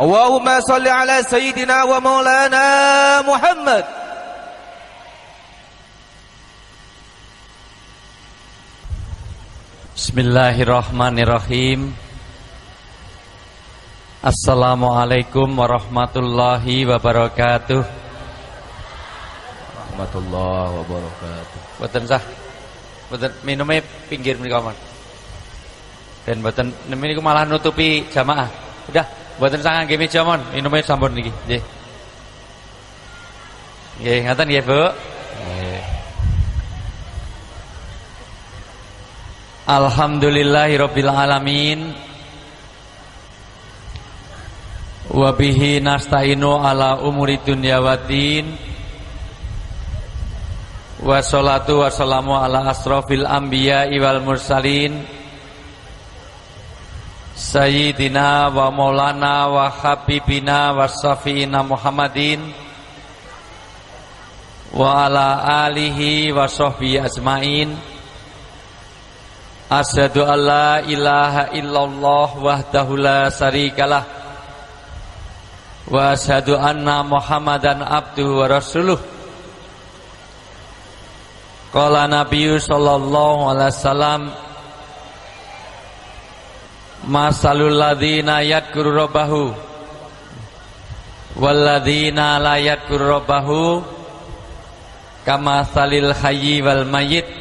Allahumma salli ala sayyidina wa maulana Muhammad. Bismillahirrahmanirrahim. Assalamualaikum warahmatullahi wabarakatuh. Warahmatullahi wabarakatuh. Boten sah. Boten minumnya pinggir mriku mawon. Dan boten niku malah nutupi jamaah. Udah, boten sah ngangge meja mon, minumnya sampun niki. Nggih. Nggih, ngaten nggih, Bu. Nggih. Alhamdulillahirabbil alamin. Wa bihi nasta'inu ala umuri dunya waddin. Wassalatu wassalamu ala asrofil anbiya'i wal mursalin Sayyidina wa maulana wa habibina wa syafi'ina Muhammadin wa ala alihi wa sahbihi ajmain. Asyhadu an la ilaha illallah wahdahu la syarikalah wa asyhadu anna Muhammadan abduhu wa rasuluh. Qala Nabiyyu sallallahu alaihi wasallam, masalul ladzina yadhkuru rabbahu wal ladzina la yadhkuru rabbahu kama salil hayyi wal mayyit.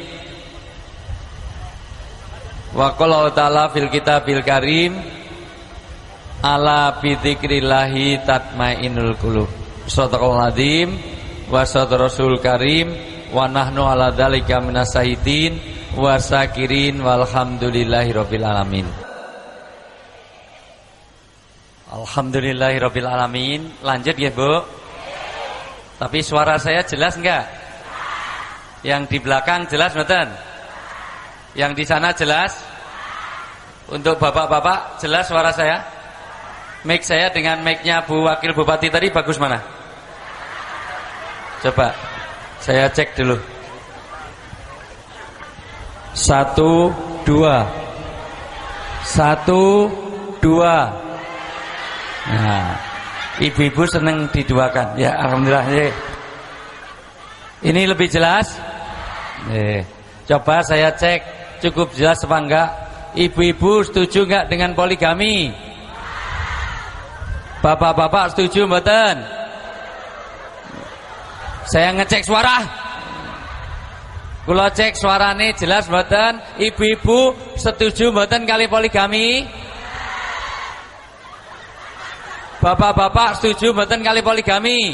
Wa qala ta'ala fil kitabil karim, ala bi dzikrillahi tatmainnul qulub. Shadaqal adzim wa shadaq rasul karim wa nahnu ala dzalika minas syahidin wa syakirin walhamdulillahirabbil alamin. Alhamdulillahirabbil alamin. Lanjut ya, Bu. Tapi suara saya jelas enggak? Yang di belakang jelas mboten? Yang di sana jelas? Untuk bapak-bapak jelas suara saya? Mic saya dengan mic-nya Bu Wakil Bupati tadi bagus mana? Coba saya cek dulu. 1, 2. 1, 2. Nah, ibu-ibu seneng diduakan. Ya, alhamdulillah. Ini lebih jelas? Coba saya cek cukup jelas apa enggak? Ibu-ibu setuju enggak dengan poligami? Bapak-bapak setuju mboten? Saya ngecek suara. Kula cek suarane jelas mboten? Ibu-ibu setuju mboten kali poligami? Bapak-bapak setuju mboten kali poligami?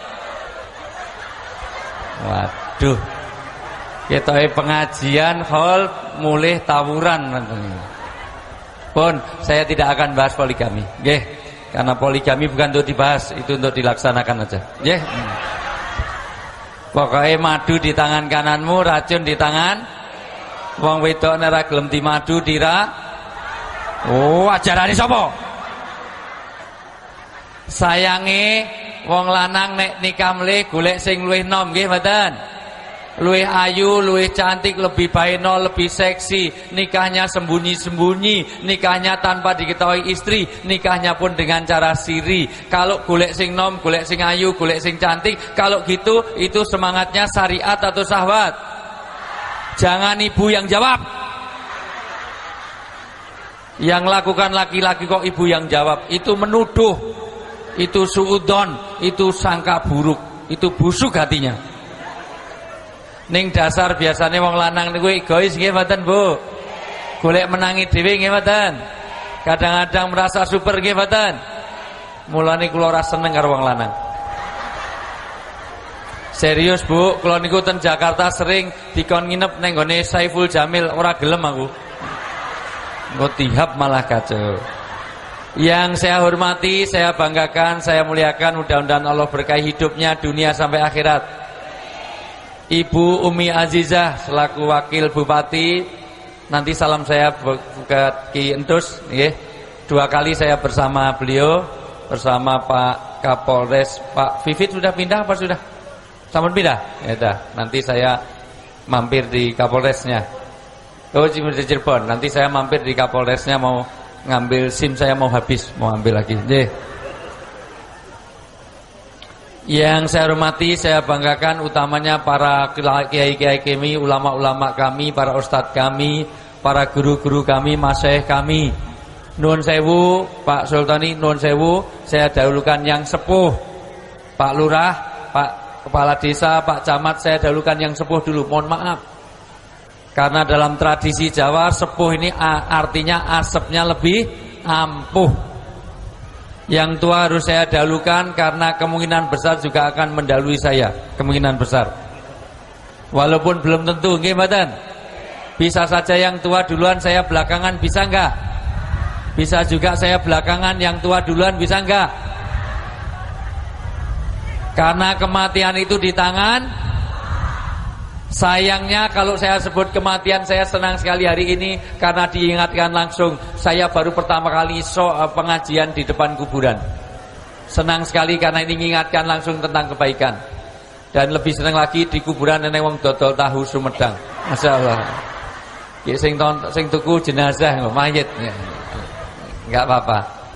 Waduh. Ketoke pengajian hall mulih tawuran. Pun saya tidak akan bahas poligami. Nggih, karena poligami bukan untuk dibahas, itu untuk dilaksanakan aja. Nggih. Pokoknya madu di tangan kananmu, racun di tangan wong wedok nek ora gelem dimadu dira. Oh, ajarane sapa? Sayange wong lanang nek nikah mleh golek sing luwih nom nggih mboten? Luwih ayu, luwih cantik, lebih baino, lebih seksi. Nikahnya sembunyi-sembunyi, nikahnya tanpa diketahui istri, nikahnya pun dengan cara siri. Kalau golek sing nom, golek sing ayu, golek sing cantik, kalau gitu itu semangatnya syariat atau syahwat? Jangan ibu yang jawab. Yang lakukan laki-laki kok ibu yang jawab? Itu menuduh, itu suudzon, itu sangka buruk, itu busuk hatinya. Ning dasar biasanya wong lanang niku egois nggih mboten, Bu? Golek menangi dhewe nggih mboten? Kadang-kadang merasa super nggih mboten? Mulane kula ora seneng karo wong lanang. Serius, Bu, kula niku ten Jakarta sering dikon nginep ning gone Saiful Jamil, ora gelem aku. Engko tihap malah kacau. Yang saya hormati, saya banggakan, saya muliakan, mudah-mudahan Allah berkahi hidupnya dunia sampai akhirat. Ibu Umi Azizah selaku Wakil Bupati, nanti salam saya ke Ki Entus, nggih. 2 kali saya bersama beliau, bersama Pak Kapolres, Pak Vivit sudah pindah apa sudah? Sampun pindah? Ya dah, nanti saya mampir di Kapolresnya. Oh, di Cirebon. Nanti saya mampir di Kapolresnya mau ngambil SIM saya mau habis, mau ambil lagi. Nggih. Yang saya hormati, saya banggakan utamanya para kiai-kiai kami, ulama-ulama kami, para ustadz kami, para guru-guru kami, masyayikh kami. Nuwun sewu, Pak Sultani, nuwun sewu, saya dahulukan yang sepuh. Pak Lurah, Pak Kepala Desa, Pak Camat, saya dahulukan yang sepuh dulu. Mohon maaf. Karena dalam tradisi Jawa, sepuh ini artinya asapnya lebih ampuh. Yang tua harus saya dahulukan karena kemungkinan besar juga akan mendahului saya, kemungkinan besar. Walaupun belum tentu, nggih mboten? Bisa saja yang tua duluan, saya belakangan, bisa enggak? Bisa juga saya belakangan, yang tua duluan, bisa enggak? Karena kematian itu di tangan. Sayangnya kalau saya sebut kematian, saya senang sekali hari ini karena diingatkan langsung. Saya baru pertama kali pengajian di depan kuburan. Senang sekali karena ini mengingatkan langsung tentang kebaikan. Dan lebih senang lagi di kuburan nenek wong dodol tahu Sumedang. Masya Allah. Sing tuku jenazah mayit. Enggak apa-apa.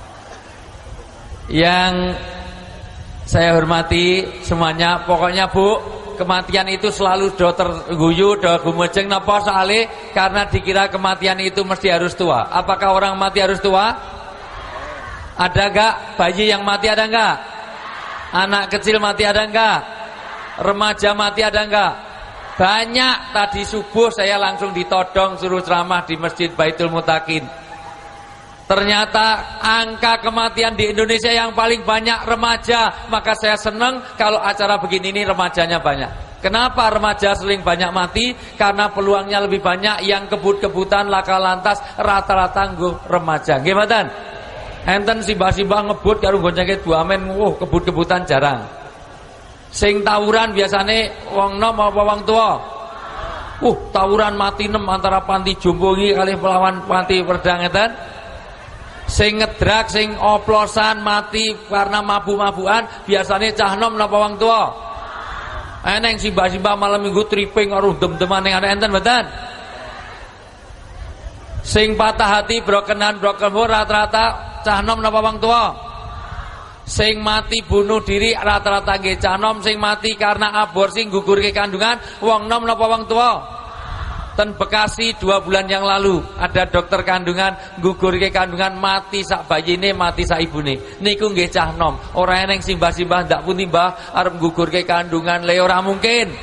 Yang saya hormati semuanya, pokoknya Bu, kematian itu selalu do terguyu, do gumejeng napa soalé karena dikira kematian itu mesti harus tua. Apakah orang mati harus tua? Ada enggak bayi yang mati, ada enggak? Anak kecil mati ada enggak? Remaja mati ada enggak? Banyak. Tadi subuh saya langsung ditodong suruh ceramah di Masjid Baitul Mutakin. Ternyata angka kematian di Indonesia yang paling banyak remaja. Maka saya senang kalau acara begini ini remajanya banyak. Kenapa remaja sering banyak mati? Karena peluangnya lebih banyak. Yang kebut-kebutan laka lantas rata-rata nggo remaja. Nggih mboten? Enten simbah-simbah ngebut karo goncenge duamen, kebut-kebutan jarang. Sing tawuran biasane wong nom apa wong tua? Tawuran mati 6 antara panti Jombo iki kalih pelawan panti Wedang ngeten. Sing ngedrak, sing oplosan mati karena mabuk-mabukan biasanya cah nom napa wong tua? Eneng simbah-simbah malam minggu tripping karo dem-deman ning ana enten mboten? Sing patah hati broken rata-rata cah nom napa wong tua? Sing mati bunuh diri rata-rata nggih cah nom, sing mati karena aborsi nggugurke kandungan wong nom napa wong tua? Ten Bekasi 2 bulan yang lalu ada dokter kandungan gugurke kandungan mati sak bayine mati sak ibune. Niku nggih cah nom. Ora eneng simbah-simbah ndak pundi mbah arep gugurke kandungan le ora mungkin.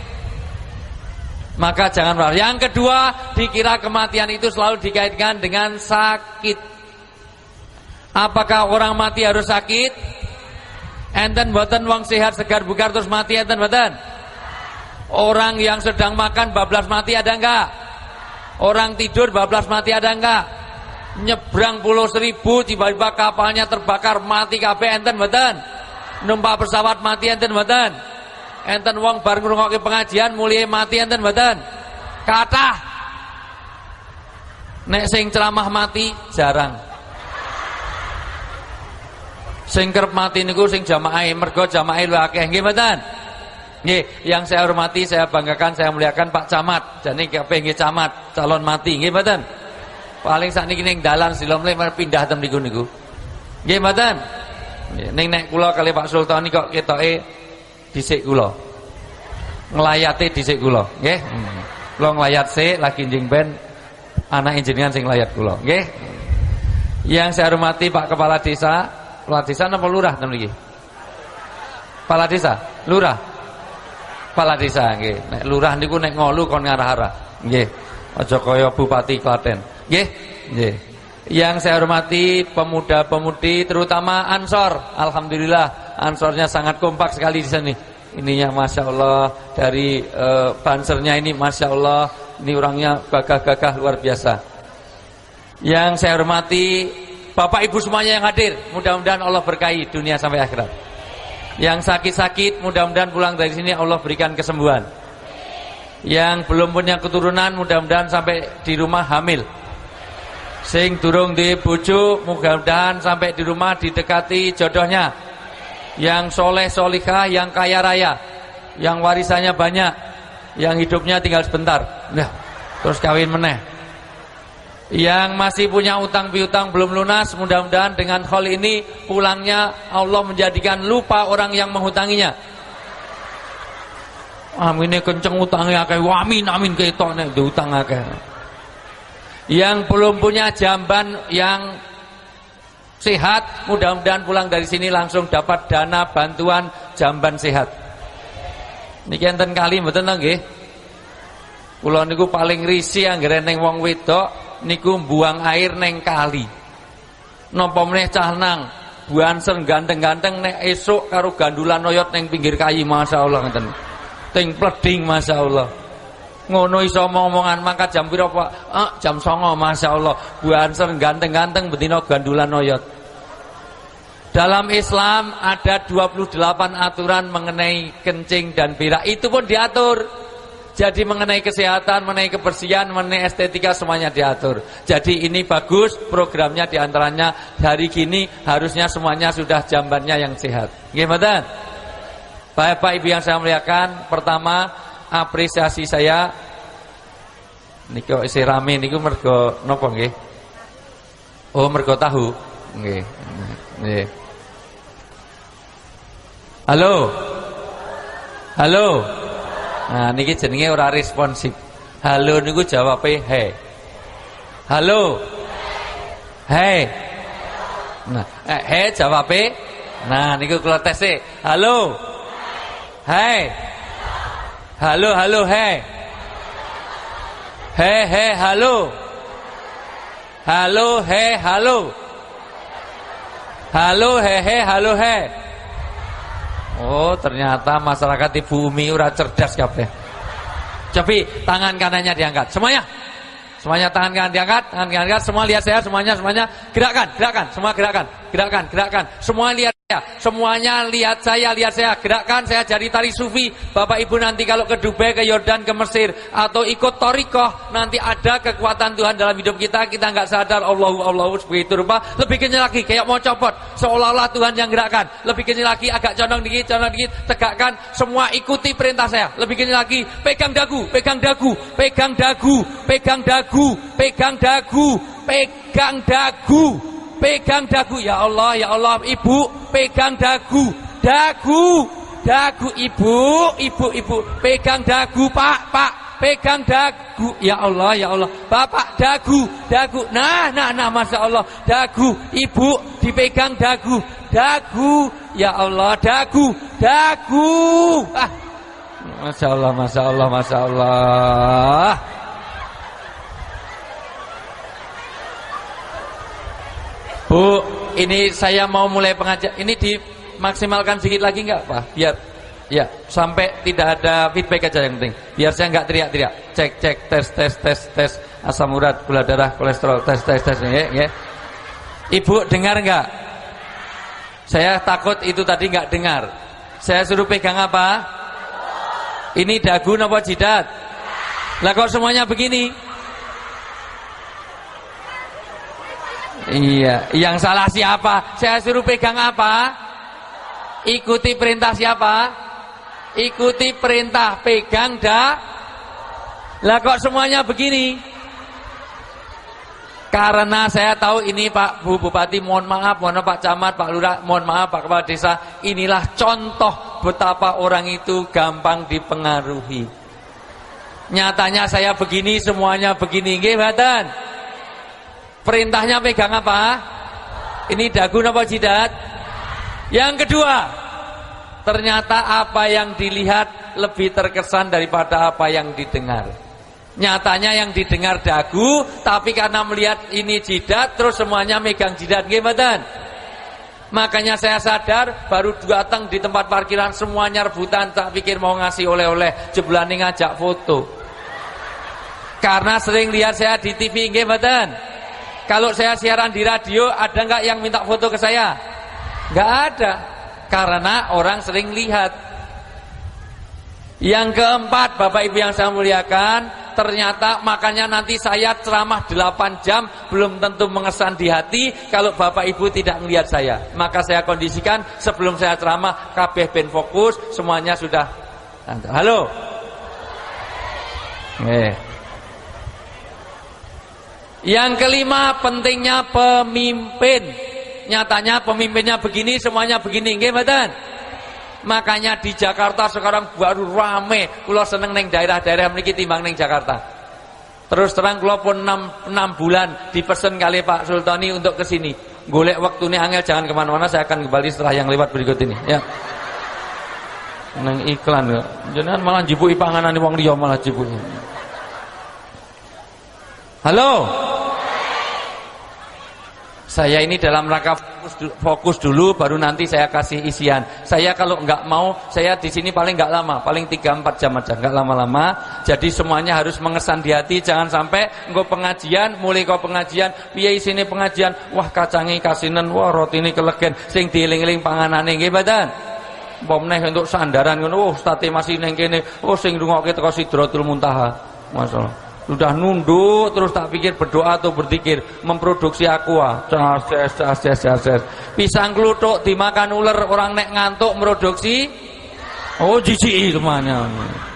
Maka jangan marah. Yang kedua, dikira kematian itu selalu dikaitkan dengan sakit. Apakah orang mati harus sakit? Enten mboten wong sehat segar bugar terus mati enten mboten? Orang yang sedang makan bablas mati ada enggak? Orang tidur bablas mati ada enggak? Nyebrang pulau Seribu tiba-tiba kapalnya terbakar mati kabeh enten mboten? Numpak pesawat mati enten mboten? Enten wong bar ngrungokke pengajian mulai mati enten mboten? Kathah. Nek sing ceramah mati jarang. Sing kerep mati niku sing jamaah, mergo jamaah luwih akeh nggih mboten? Nggih, yang saya hormati, saya banggakan, saya muliakan Pak Camat. Jane kepengin camat calon mati, nggih mboten? Paling sakniki ning dalan silomle pindah tem niku. Nggih mboten? Ning nek kula kali Pak Sultan kok ketoke dhisik kula. Nglayate dhisik kula, nggih. Kula nglayat sik lagi njing ben anak jenengan sing nglayat kula, nggih. Yang saya hormati Pak Kepala Desa, Kepala Desa napa lurah tem niki? Kepala Desa, lurah. Kepala Desa nggih. Nek lurah niku nek ngolu kon ngarah-arah. Nggih. Aja kaya Bupati Klaten. Nggih. Nggih. Yang saya hormati pemuda-pemudi terutama Ansor. Alhamdulillah Ansornya sangat kompak sekali di sini. Ininya Masya Allah. Dari bansernya ini Masya Allah. Ini orangnya gagah-gagah luar biasa. Yang saya hormati Bapak Ibu semuanya yang hadir. Mudah-mudahan Allah berkahi dunia sampai akhirat. Yang sakit-sakit mudah-mudahan pulang dari sini Allah berikan kesembuhan. Yang belum punya keturunan mudah-mudahan sampai di rumah hamil. Sing durung di bojo mudah-mudahan sampai di rumah didekati jodohnya. Yang soleh solihah, yang kaya raya, yang warisannya banyak, yang hidupnya tinggal sebentar. Nah, terus kawin meneh. Yang masih punya utang piutang belum lunas, mudah-mudahan dengan hal ini pulangnya Allah menjadikan lupa orang yang menghutanginya. Amine kenceng utangnya akeh. Amin amin ketok nek diutang akeh. Yang belum punya jamban yang sehat, mudah-mudahan pulang dari sini langsung dapat dana bantuan jamban sehat. Niki enten kali mboten nggih. Kula niku paling risih anggere ning wong wedok niku buang air neng kali. Napa meneh cah nang buanser ganteng-ganteng nek esuk karo gandulan oyot neng pinggir kayi, masyaallah ngeten. Ting pleding masyaallah. Ngono iso omong-omongan mangkat jam pira Pak? Jam 09.00 masyaallah. Buanser ganteng-ganteng betina gandulan oyot. Dalam Islam ada 28 aturan mengenai kencing dan berak. Itu pun diatur. Jadi mengenai kesehatan, mengenai kebersihan, mengenai estetika semuanya diatur. Jadi ini bagus programnya, diantaranya hari gini harusnya semuanya sudah jambannya yang sehat. Gimana? Bapak Ibu yang saya muliakan, pertama apresiasi saya niku isi rame niku mergo napa nggih? Oh mergo tahu. Nggih. Nggih. Halo. Halo. Nah niki jenenge ora responsif. Halo niku jawabe he. Halo. He. Nah, he jawabe. Nah niku kula tes. Halo. Hai. Halo halo he. He halo. Halo he halo. Halo he halo he. Oh ternyata masyarakat Ibu Umi ora cerdas kabeh. Coba tangan kanannya diangkat. Semuanya tangan kanan diangkat, tangan kanan diangkat. Semua lihat saya, semuanya gerakan. Semua gerakan. Semua lihat saya, semuanya lihat saya. Gerakan, saya jadi tari sufi. Bapak Ibu nanti kalau ke Dubai, ke Yordan, ke Mesir atau ikut thariqah, nanti ada kekuatan Tuhan dalam hidup kita nggak sadar. Allahu begitu rupa. Lebih kencang lagi, kayak mau copot, seolah-olah Tuhan yang gerakkan. Lebih kencang lagi, agak condong dikit, tegakkan. Semua ikuti perintah saya. Lebih kencang lagi, pegang dagu. Ya Allah, Ibu pegang dagu Ibu pegang dagu, Pak pegang dagu, ya Allah, Bapak dagu, nah Masya Allah, dagu, Ibu dipegang dagu, ya Allah, dagu, Masya Allah. Bu, ini saya mau mulai pengajian. Ini dimaksimalkan sedikit lagi enggak, Pak? Biar ya, sampai tidak ada feedback aja yang penting. Biar saya enggak teriak-teriak. Cek, tes. Asam urat, gula darah, kolesterol, tes ya. Ibu dengar enggak? Saya takut itu tadi enggak dengar. Saya suruh pegang apa? Ini dagu napa jidat? Lah kok semuanya begini? Iya, yang salah siapa? Saya suruh pegang apa? Ikuti perintah siapa? Ikuti perintah, pegang Lah kok semuanya begini? Karena saya tahu ini Pak Bu Bupati, mohon maaf, Pak Camat, Pak Lurah, mohon maaf, Pak Kepala Desa. Inilah contoh betapa orang itu gampang dipengaruhi. Nyatanya saya begini, semuanya begini, nggih mboten? Perintahnya pegang apa? Ini dagu apa jidat? Yang kedua, ternyata apa yang dilihat lebih terkesan daripada apa yang didengar. Nyatanya yang didengar dagu, tapi karena melihat ini jidat, terus semuanya megang jidat, nggih mboten? Makanya saya sadar baru datang di tempat parkiran semuanya rebutan, tak pikir mau ngasih oleh-oleh, jeblane ngajak foto. Karena sering lihat saya di TV, nggih mboten? Kalau saya siaran di radio, ada nggak yang minta foto ke saya? Nggak ada, karena orang sering lihat. Yang keempat, Bapak Ibu yang saya muliakan, ternyata makanya nanti saya ceramah 8 jam belum tentu mengesan di hati kalau Bapak Ibu tidak melihat saya. Maka saya kondisikan sebelum saya ceramah, kabeh ben fokus, semuanya sudah. Halo. Yang kelima, pentingnya pemimpin. Nyatanya pemimpinnya begini, semuanya begini, nggih mboten? Makanya di Jakarta sekarang baru rame. Kula seneng neng daerah-daerah mriki timbang neng Jakarta. Terus terang kula pun 6 bulan dipesen kali Pak Sultani untuk ke sini. Golek waktune angel, jangan kemana-mana, saya akan kembali setelah yang lewat berikut ini ya. Neng iklan kok. Jenengan malah jibuki panganane wong liya malah jibuki. Halo. Saya ini dalam rangka fokus dulu, baru nanti saya kasih isian. Saya kalau nggak mau, saya di sini paling nggak lama, paling 3-4 jam aja, nggak lama-lama. Jadi semuanya harus mengesan di hati, jangan sampai engko pengajian, mulai kau pengajian, piye isine pengajian, wah kacangi kasinen, wah rotine kelegen, sing dieling-eling panganane nggih mboten. Pomneh untuk sandaran ngono, oh state masih neng kene, oh sing rungokke teko Sidratul Muntaha. Masalah. Sudah nunduk terus tak pikir berdoa atau berzikir, memproduksi aqua. Ces. Pisang kluthuk dimakan ular, orang nek ngantuk produksi. Oh jijik semuanya.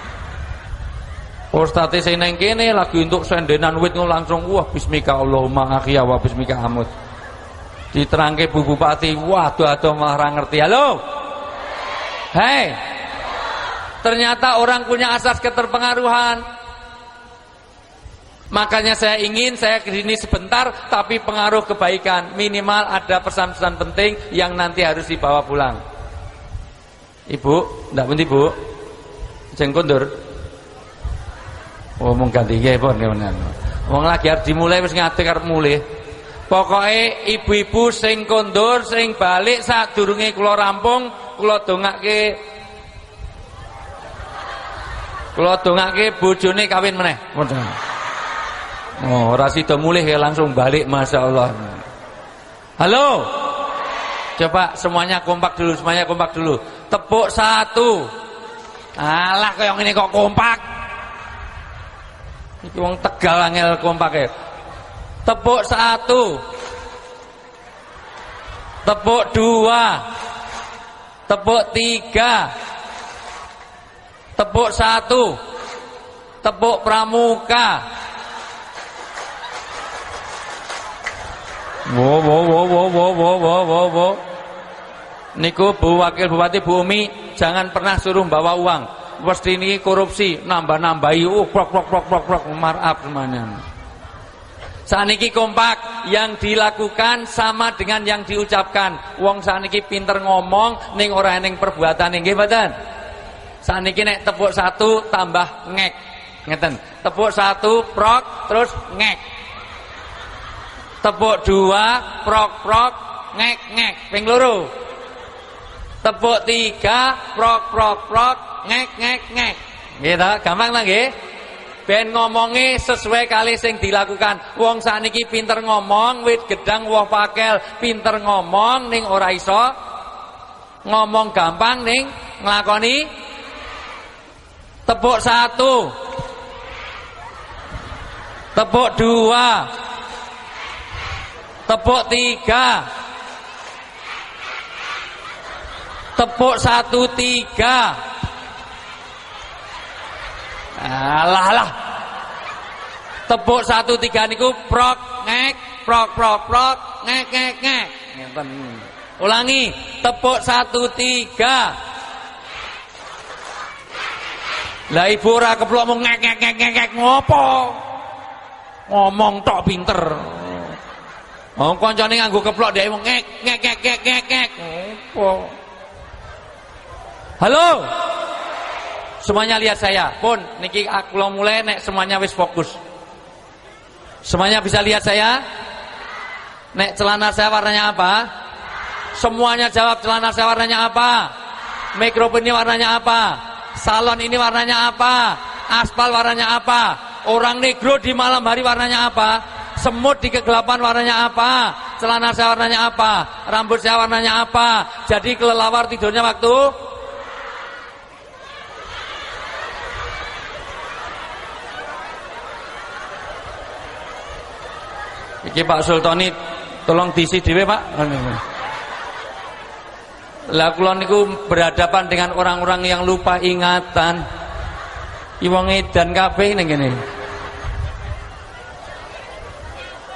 Ustate sing neng kene lagi untuk sendenan wit langsung wah bismika Allahumma akhya wa bismika amut. Diterangke Bu Bupati, waduh aduh malah ra ngerti. Halo. Hei. Ternyata orang punya asas keterpengaruhan. Makanya saya ke sini sebentar, tapi pengaruh kebaikan. Minimal ada pesan-pesan penting yang nanti harus dibawa pulang. Ibu, ndak penting Bu? Jeng kondur. Oh, mung ganti nggih pun kemenan. Wong lagi arep dimulai wis ngate karep mulih. Pokoke ibu-ibu sing kondur, sing balik sadurunge kula rampung, kula dongake bojone kawin meneh. Oh, ora sida mulih ya langsung balik, Masya Allah. Halo. Coba semuanya kompak dulu, Tepuk 1. Alah kaya ngene kok kompak. Iki wong Tegal angel kompake. Tepuk 1. Tepuk 2. Tepuk 3. Tepuk 1. Tepuk pramuka. Wo. Niku Bu Wakil Bupati Bu Umi, jangan pernah suruh bawa uang. Pasti ini korupsi, nambah-nambahi, prok, marap semuanya. Saniki kompak, yang dilakukan sama dengan yang diucapkan. Wong saniki pinter ngomong, ning ora ning perbuatan nggih mboten. Saniki nek tepuk 1 tambah ngek. Ngeten. Tepuk 1 prok terus ngek. Tepuk 2 prok ngek ping loro. Tepuk 3 prok ngek. Nggih ta, gampang ta nggih? Ben ngomongi sesuai kali sing dilakukan. Wong sakniki pinter ngomong, wit gedang woh pakel, pinter ngomong ning ora iso ngomong gampang ning nglakoni. Tepuk 1. Tepuk 2. Tepuk 3. Tepuk 1 3. Alah. Tepuk 1 3 niku prok ngek, prok ngek. Ngeten. Ulangi, tepuk 1 3. Lah ibu ora keplok mung ngek ngopo? Ngomong tok pinter. Oh, koncone nganggo keplok dhek wong ngek. Opo? Halo. Semuanya lihat saya. Pun niki kula mulai nek semuanya wis fokus. Semuanya bisa lihat saya? Nek celana saya warnanya apa? Semuanya jawab, celana saya warnanya apa? Mikrofon ini warnanya apa? Salon ini warnanya apa? Aspal warnanya apa? Orang negro di malam hari warnanya apa? Semut di kegelapan warnanya apa? Celana saya warnanya apa? Rambut saya warnanya apa? Jadi kelelawar tidurnya waktu iki Pak Sultani tolong diisi dhewe Pak. Lah kula niku berhadapan dengan orang-orang yang lupa ingatan. Wong edan kabeh ning kene.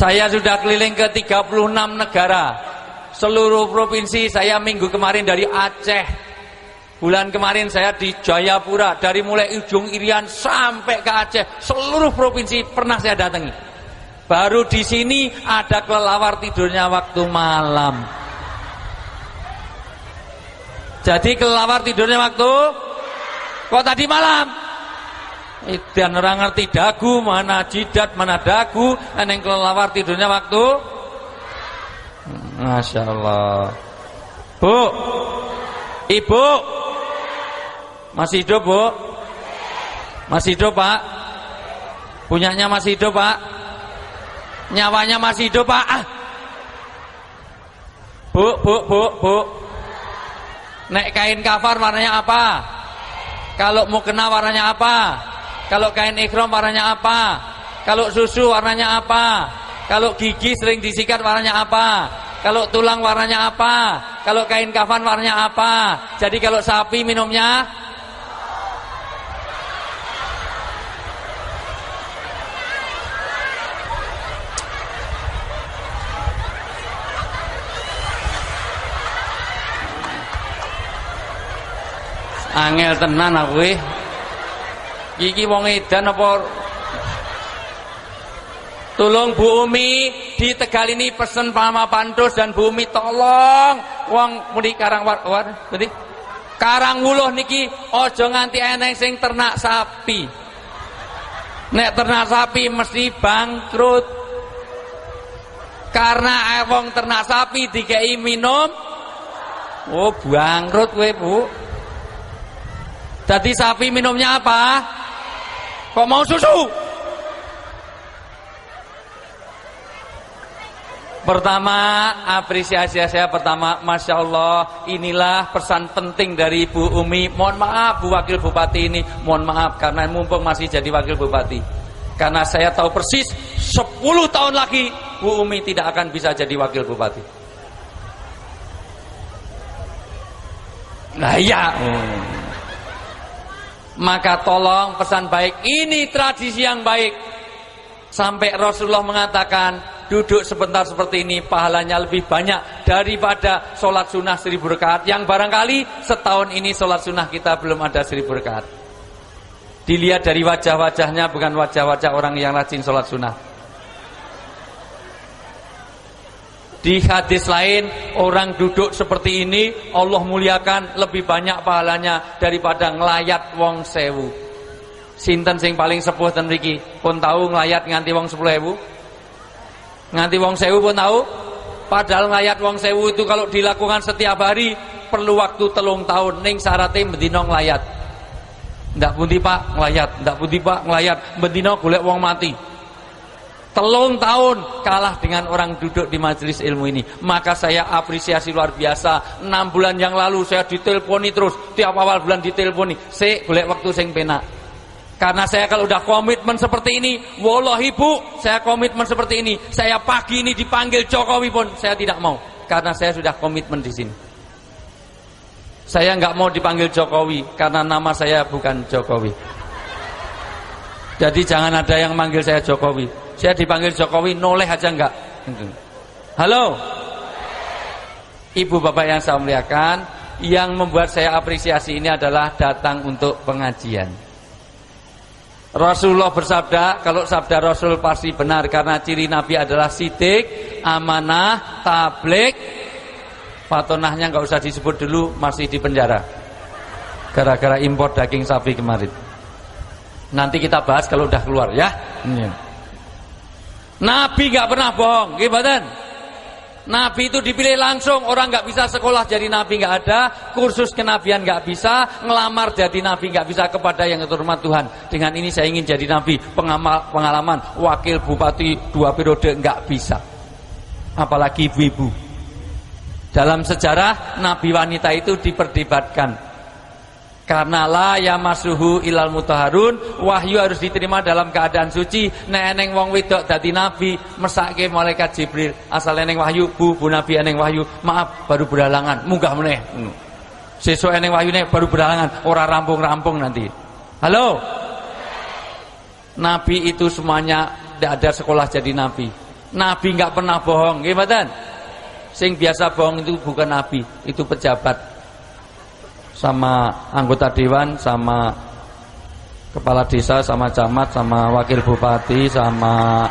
Saya sudah keliling ke 36 negara. Seluruh provinsi. Saya minggu kemarin dari Aceh. Bulan kemarin saya di Jayapura. Dari mulai ujung Irian sampai ke Aceh. Seluruh provinsi pernah saya datangi. Baru di sini ada kelelawar tidurnya waktu malam. Jadi kelelawar tidurnya waktu kok tadi malam. Dan orang ngerti dagu, mana jidat, mana dagu. Yang kelelawar tidurnya waktu. Masya Allah. Bu, ibu, masih hidup bu? Masih hidup pak? Punyanya masih hidup pak? Nyawanya masih hidup pak? Bu. Nek kain kafar warnanya apa? Kalau mukena warnanya apa? Kalau kain ikhram warnanya apa? Kalau susu warnanya apa? Kalau gigi sering disikat warnanya apa? Kalau tulang warnanya apa? Kalau kain kafan warnanya apa? Jadi kalau sapi minumnya angel tenan aku iki wong edan apa. Tolong Bu Umi di Tegal ini pesen Mama Pantus dan Bu Umi tolong wong muni Karangwuluh niki aja nganti eneng sing ternak sapi. Nek ternak sapi mesti bangkrut. Karena wong ternak sapi dikei minum bangkrut kowe Bu. Jadi sapi minumnya apa? Kok mau susu? Pertama, apresiasi saya pertama, Masya Allah, inilah pesan penting dari Bu Umi. Mohon maaf Bu Wakil Bupati ini, mohon maaf karena mumpung masih jadi Wakil Bupati. Karena saya tahu persis 10 tahun lagi Bu Umi tidak akan bisa jadi Wakil Bupati. Nah iya. Maka tolong pesan baik, ini tradisi yang baik. Sampai Rasulullah mengatakan duduk sebentar seperti ini pahalanya lebih banyak daripada sholat sunnah 1000 rakaat. Yang barangkali setahun ini sholat sunnah kita belum ada 1000 rakaat. Dilihat dari wajah-wajahnya, bukan wajah-wajah orang yang rajin sholat sunnah. Di hadis lain, orang duduk seperti ini Allah muliakan lebih banyak pahalanya daripada ngelayat wong 1000. Sinten sing paling sepuh ten mriki pun tahu nglayat nganti wong 10.000? Nganti wong 1000 pun tahu? Padahal nglayat wong 1000 itu kalau dilakukan setiap hari perlu waktu 3 tahun. Ning syaraté bendina nglayat. Ndak pundi Pak nglayat, ndak pundi Pak nglayat, bendina golek wong mati. 3 tahun kalah dengan orang duduk di majelis ilmu ini. Maka saya apresiasi luar biasa. 6 bulan yang lalu saya diteleponi terus, tiap awal bulan diteleponi, "Sik golek waktu sing penak." Karena saya kalau udah komitmen seperti ini, wallahi Bu, saya komitmen seperti ini. Saya pagi ini dipanggil Jokowi pun saya tidak mau, karena saya sudah komitmen di sini. Saya nggak mau dipanggil Jokowi karena nama saya bukan Jokowi. Jadi jangan ada yang manggil saya Jokowi. Saya dipanggil Jokowi noleh aja enggak. Halo, Ibu Bapak yang saya muliakan, yang membuat saya apresiasi ini adalah datang untuk pengajian. Rasulullah bersabda, kalau sabda Rasul pasti benar karena ciri Nabi adalah sidik, amanah, tabligh. Patonahnya nggak usah disebut dulu, masih di penjara gara-gara impor daging sapi kemarin. Nanti kita bahas kalau udah keluar ya. Nabi nggak pernah bohong, gimana? Nabi itu dipilih langsung, orang nggak bisa sekolah jadi nabi nggak ada, kursus kenabian nggak bisa, ngelamar jadi nabi nggak bisa kepada yang terhormat Tuhan. Dengan ini saya ingin jadi nabi, pengalaman wakil bupati 2 periode nggak bisa, apalagi ibu-ibu. Dalam sejarah nabi wanita itu diperdebatkan karena la yamasuhu ilal mutahharun, wahyu harus diterima dalam keadaan suci. Nek eneng wong wedok dadi nabi mesake malaikat Jibril, asal eneng wahyu bu nabi eneng wahyu, maaf baru berhalangan, munggah meneh. Sesuk eneng wahyune baru berhalangan, ora rampung-rampung nanti. Halo. Nabi itu semuanya tidak ada sekolah jadi nabi. Nabi nggak pernah bohong, nggih mboten? Sing biasa bohong itu bukan nabi, itu pejabat. Sama anggota dewan, sama kepala desa, sama camat, sama wakil bupati, sama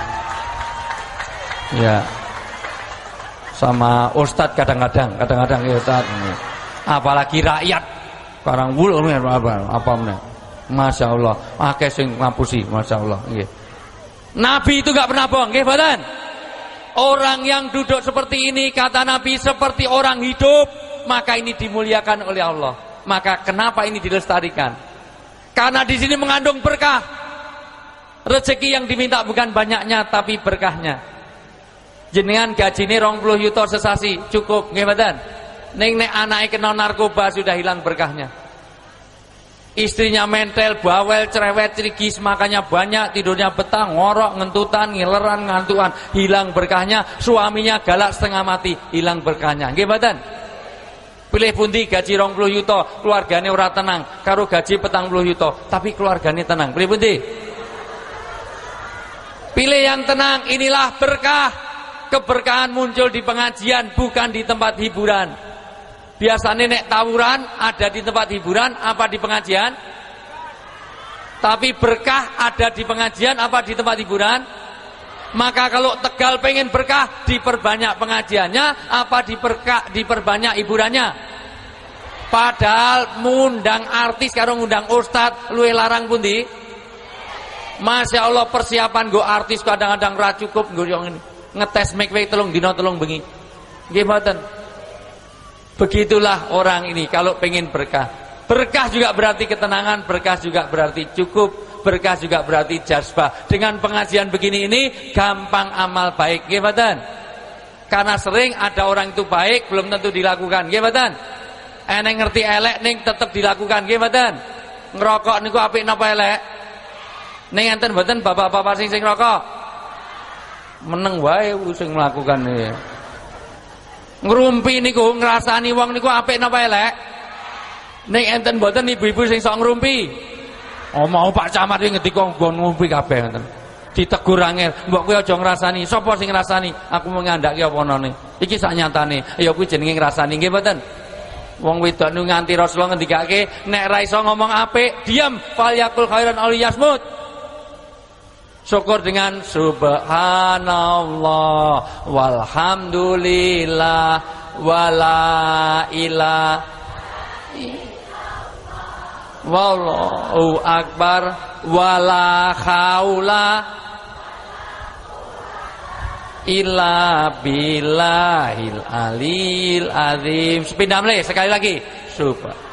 ya sama ustadz kadang-kadang ya ustadz. Apalagi rakyat sekarang wul apa meneh. Masya Allah, akeh sing ngapusi, masya Allah. Nggih. Nabi itu gak pernah bohong, nggih mboten? Orang yang duduk seperti ini kata Nabi seperti orang hidup, maka ini dimuliakan oleh Allah. Maka kenapa ini dilestarikan? Karena di sini mengandung berkah. Rezeki yang diminta bukan banyaknya tapi berkahnya. Jenengan gajine 20 yuta sesasi cukup, nggih mboten? Ning nek anake kena narkoba sudah hilang berkahnya. Istrinya mentel, bawel, cerewet, cerigis, makanya banyak, tidurnya betah, ngorok, ngentutan, ngileran, ngantuan, hilang berkahnya. Suaminya galak setengah mati, hilang berkahnya. Nggih mboten? Pilih pundi gaji 20 yuta, keluargane ora tenang, karo gaji 40 yuta, tapi keluargane tenang. Pilih pundi? Pilih yang tenang, inilah berkah. Keberkahan muncul di pengajian, bukan di tempat hiburan. Biasanya nek tawuran ada di tempat hiburan apa di pengajian? Tapi berkah ada di pengajian apa di tempat hiburan? Maka kalau Tegal pengen berkah, diperbanyak pengajiannya apa diperbanyak hiburannya? Padahal ngundang artis karo ngundang ustad luwih larang pundi? Masya Allah, persiapan go artis kadang-kadang ra cukup nggo yang ini. Ngetes make telung dina telung bengi. Nggih mboten? Begitulah orang ini kalau pengen berkah. Berkah juga berarti ketenangan, berkah juga berarti cukup, berkah juga berarti jazbah. Dengan pengajian begini ini gampang amal baik, nggih mboten? Karena sering ada orang itu baik belum tentu dilakukan, nggih mboten? Eneng ngerti elek ning tetep dilakukan, nggih mboten? Ngerokok niku apik napa elek? Ning enten mboten bapak-bapak sing rokok? Meneng wae sing melakukan iki. Ngrumpi niku ngrasani wong niku apik napa elek? Ning enten mboten ibu-ibu sing sok ngrumpi. Oh mau Pak Camat iki ngendika nggon ngumpi kabeh ngoten. Ditegur angel, mbok kowe aja ngrasani. Sapa sing ngrasani? Aku mau ngandhake apa nane. Iki sak nyatane. Ya kuwi jenenge ngrasani nggih mboten? Wong wedok niku nganti Rasulullah ngendikake nek ra iso ngomong apik, diam, falyakul khairan aw liyasmut. Syukur dengan subhanallah walhamdulillah wala ilaha wallahu akbar wala haula illa billahil alil azim. Sepindah mulai sekali lagi. Subhanallah.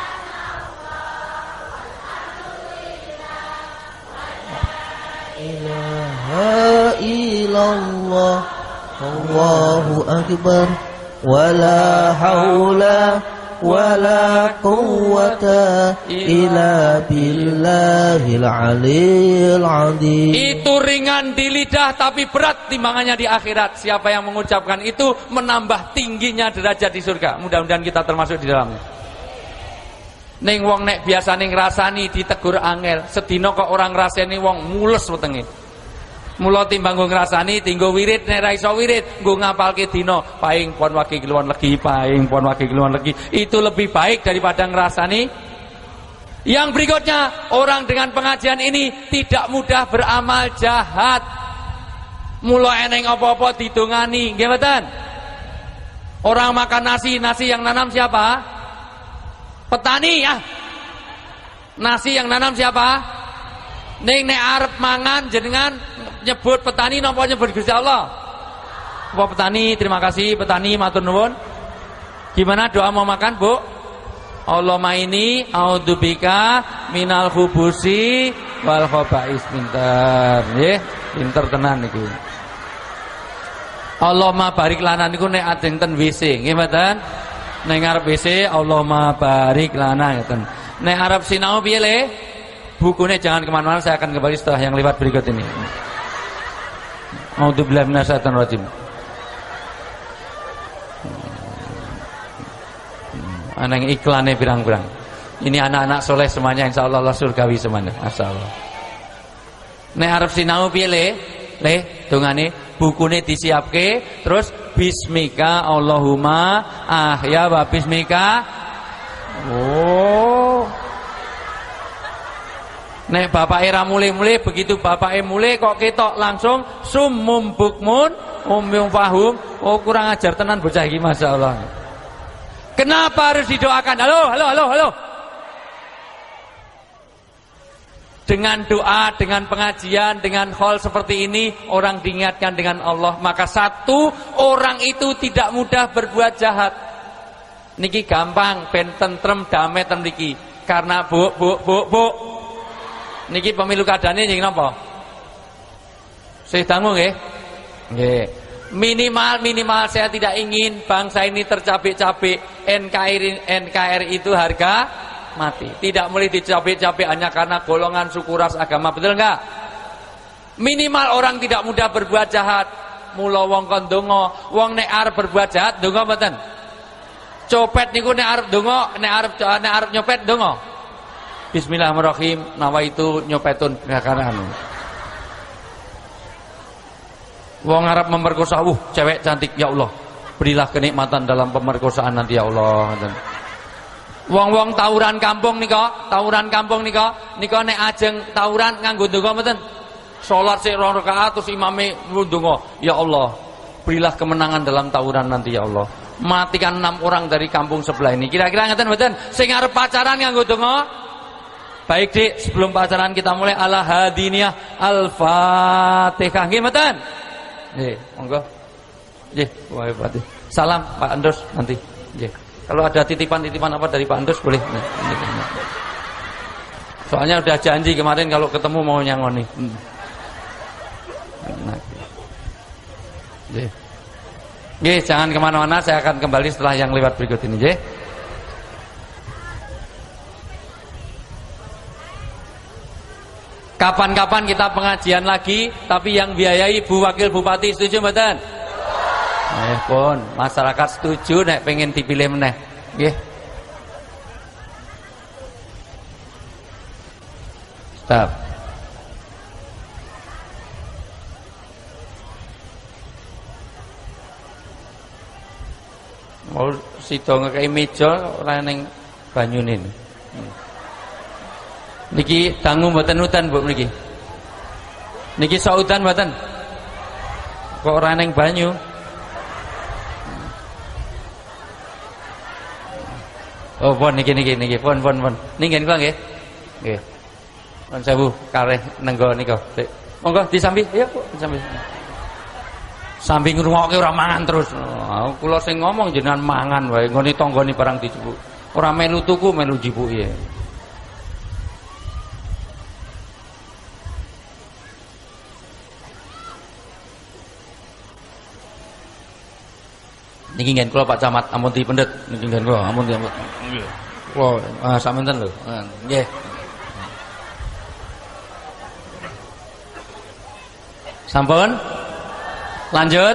La ilallah Allahu akbar wala haula wala quwwata illa billahil aliyil azim. Itu ringan di lidah tapi berat timbangannya di akhirat. Siapa yang mengucapkan itu menambah tingginya derajat di surga. Mudah-mudahan kita termasuk di dalamnya. Ning wong nek biasane ngrasani ditegur angel, sedina kok orang ngrasani wong mules wetenge. Mula timbang nggo ngrasani tinggo wirid, nek ra iso wirid nggo ngapalke dina paing pon wagi keluwan legi, paing pon wagi keluwan legi. Itu lebih baik daripada ngrasani. Yang berikutnya, orang dengan pengajian ini tidak mudah beramal jahat. Mula eneng apa-apa didongani, nggih mboten? Orang makan nasi yang nanam siapa? Petani ya. Nasi yang nanam siapa? Ning nek arep mangan jenengan nyebut petani napa nyebut Gusti Allah? Apa petani? Terima kasih petani, matur nuwun. Gimana doa mau makan, Bu? Allahumma ini a'udzubika minal khubusi wal khaba'is. Pinter nggih, pinter tenan niku. Allahumma barik lana niku nek ajeng ten WC, nggih mboten? Nek arep WC Allahumma barik lana ngoten. Nek arep sinau piye le? Bukunya jangan kemana-mana, saya akan kembali setelah yang lewat berikut ini. A'udzubillahi minasyaitonir rajim. Anak iklannya pirang-pirang. Ini anak-anak soleh semuanya, insya Allah Allah surgawi semuanya. Masya Allah. Nek arep sinau piye le? Le, dongane bukune disiapke, terus bismika Allahumma ahya wa bismika. Oh. Nek bapake ra mulih-mulih, begitu bapake mulih kok ketok langsung summum bukmun umyum fahum. Oh, kurang ajar tenan bocah iki masyaallah. Kenapa harus didoakan? Halo. Dengan doa, dengan pengajian, dengan hal seperti ini orang diingatkan dengan Allah, maka satu orang itu tidak mudah berbuat jahat. Niki gampang ben tentrem damai ten niki. Karena bu. Niki pemilu kadane nggih napa? Sih dangu nggih. Nggih. Minimal saya tidak ingin bangsa ini tercapek-capek. NKRI itu harga mati. Tidak boleh dicapek-capek hanya karena golongan suku ras agama, betul enggak? Minimal orang tidak mudah berbuat jahat. Mula wong kon donga, wong nek arep berbuat jahat donga mboten? Copet niku nek arep donga, nek arep nyopet donga. Bismillahirrahmanirrahim, nawaitu nyopetun kakaran. Wong arep memperkosa, cewek cantik ya Allah. Berilah kenikmatan dalam pemerkosaan nanti ya Allah. Wong-wong tawuran kampung nika nek ajeng tawuran nganggo ndonga mboten? Salat sik 2 rakaat terus imame ndonga, ya Allah, berilah kemenangan dalam tawuran nanti ya Allah. Matikan 6 orang dari kampung sebelah ini. Kira-kira ngeten mboten? Sing arep pacaran nganggo ndonga. Baik, Dik, sebelum pacaran kita mulai ala hadiniyah Al-Fatihah. Nggih mboten? Nggih, monggo. Nggih, wae Fatih. Salam Pak Andros nanti. Nggih. Kalau ada titipan-titipan apa dari Pak Andros boleh. Soalnya udah janji kemarin kalau ketemu mau nyangoni. Nggih, jangan kemana-mana, saya akan kembali setelah yang lewat berikut ini. Nggih. Kapan-kapan kita pengajian lagi, tapi yang biayai Bu Wakil Bupati, setuju mboten? Pun masyarakat setuju nek pengen dipilih meneh. Nggih. Stop. Mau sida ngekei meja ora ning banyune. Niki dangu mboten udan Bu niki. Niki saudan mboten? Kok ora ning banyu? Oh, pon niki pon. Ninggen kula nggih. Nggih. Pun sewu kalih nenggo nika. Monggo disambi, ayo Bu, disambi. Sambi ngrungokke ora mangan terus. Kula sing ngomong jenengan mangan wae nggone tanggane barang dijupuk. Ora melu tuku, melu jipuki. Niki ngen kula Pak Camat, ampun dipendet. Niki ngen kula, ampun diampun. Nggih. Kula samanten lho. Nggih. Sampun? Lanjut.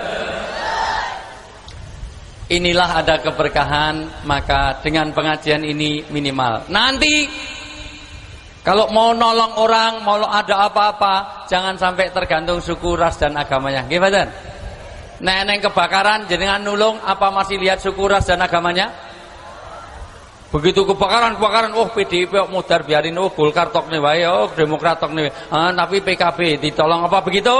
Inilah ada keberkahan, maka dengan pengajian ini minimal. Nanti kalau mau nolong orang, mau ada apa-apa, jangan sampai tergantung suku, ras dan agamanya. Nggih mboten? Neng kebakaran jenengan nulung apa masih lihat suku, ras dan agamanya? Begitu kebakaran, oh PDIP mudar biarin, oh Golkar tok nih wae, oh Demokrat tok nih, tapi PKB ditolong apa begitu?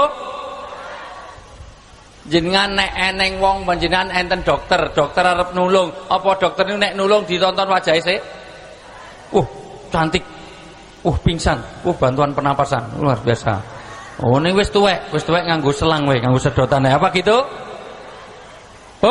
Jenengan nek eneng wong panjenengan enten dokter arep nulung, apa dokter niku nek nulung ditonton wajahe sik? Cantik. Pingsan. Bantuan pernapasan luar biasa. Oh ini wis tuwek nganggo selang wae, nganggo sedotan apa gitu? Bu.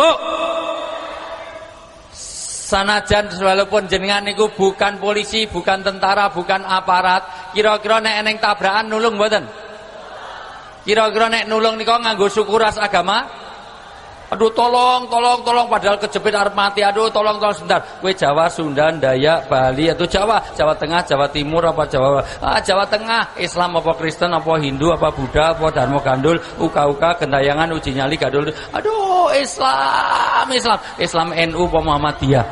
Sanajan walaupun jenengan niku bukan polisi, bukan tentara, bukan aparat, kira-kira nek eneng tabrakan nulung mboten? Kira-kira nek nulung nika nganggo suku, ras, agama? Aduh tolong padahal kejepit arep mati. Aduh tolong sebentar. Kowe Jawa, Sunda, Dayak, Bali atau Jawa Tengah, Jawa Timur apa Jawa Tengah, Islam apa Kristen apa Hindu apa Buddha apa Dharma Gandul, uka gentayangan, uji nyali gadul. Aduh Islam NU apa Muhammadiyah.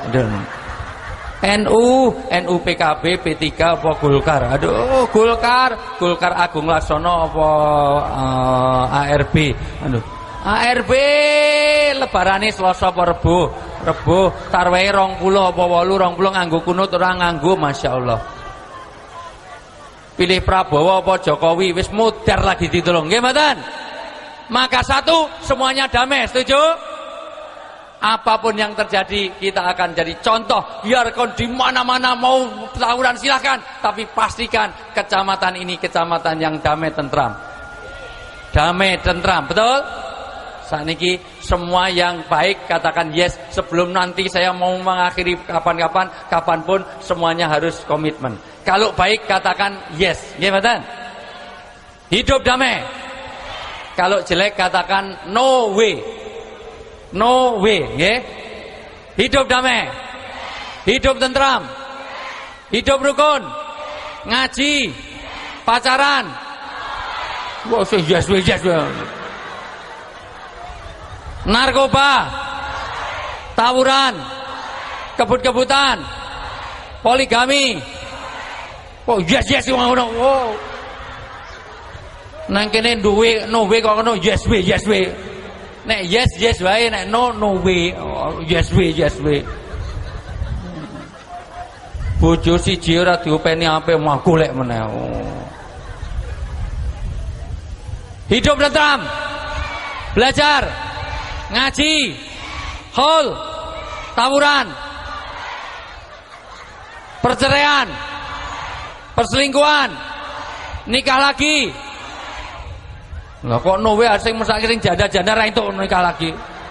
NU PKB P3 apa Golkar. Aduh Golkar Agung Laksono apa ARB. Aduh ARB lebarane Selasa apa Rebo? Rebo tarwehe 20 apa 8 20 nganggo kunut ora nganggo masyaallah. Pilih Prabowo apa Jokowi wis mudar lagi ditolong nggih mboten? Maka satu semuanya damai, setuju? Apapun yang terjadi kita akan jadi contoh. Biarkan di mana-mana mau tawuran silahkan, tapi pastikan kecamatan ini kecamatan yang damai tentram. Damai tentram, betul? Saat ini semua yang baik katakan yes. Sebelum nanti saya mau mengakhiri kapanpun semuanya harus komitmen. Kalau baik katakan yes, gimana? Hidup damai. Kalau jelek katakan no way. No way, nggih. Hidup damai. Hidup tentram. Hidup rukun. Ngaji. Pacaran. Wah, yes. Narkoba. Tawuran. Kebut-kebutan. Poligami. Oh, yes ngono. Wow. Nang kene duwe no way kok ngono yes way. Nek yes wae, nek no way. Oh, yes way. Bojo siji ora diopeni ape mah golek meneh. Oh. Hidup tentram. Belajar. Ngaji. Haul. Tawuran. Perceraian. Perselingkuhan. Nikah lagi. Lah kok nowe sing mesake sing janda-janda ra entuk nikah lagi.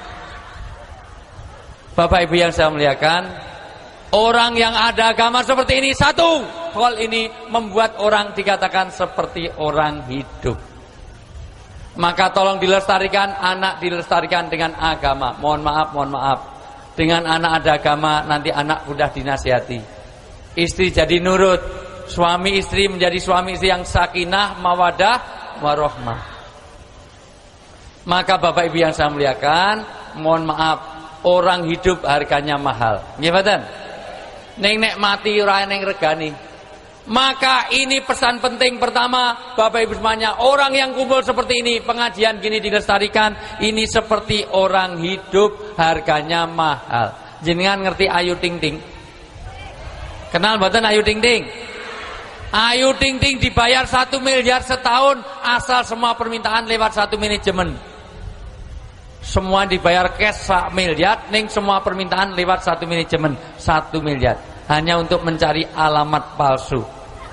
Bapak Ibu yang saya muliakan, orang yang ada agama seperti ini satu, hal ini membuat orang dikatakan seperti orang hidup. Maka tolong dilestarikan, anak dilestarikan dengan agama. Mohon maaf. Dengan anak ada agama nanti anak mudah dinasihati. Istri jadi nurut, suami istri menjadi suami istri yang sakinah, mawadah, warahmah. Maka Bapak Ibu yang saya muliakan, mohon maaf, orang hidup harganya mahal. Nggih mboten? Ning nek mati ora ning regani. Maka ini pesan penting pertama, Bapak Ibu semuanya, orang yang kumpul seperti ini, pengajian gini dilestarikan, ini seperti orang hidup harganya mahal. Jenengan ngerti Ayu Ting Ting? Kenal mboten Ayu Ting Ting? Ayu Ting Ting dibayar 1 miliar setahun asal semua permintaan lewat 1 manajemen. Semua dibayar cash 1 miliar, ning semua permintaan lewat 1 manajemen 1 miliar. Hanya untuk mencari alamat palsu.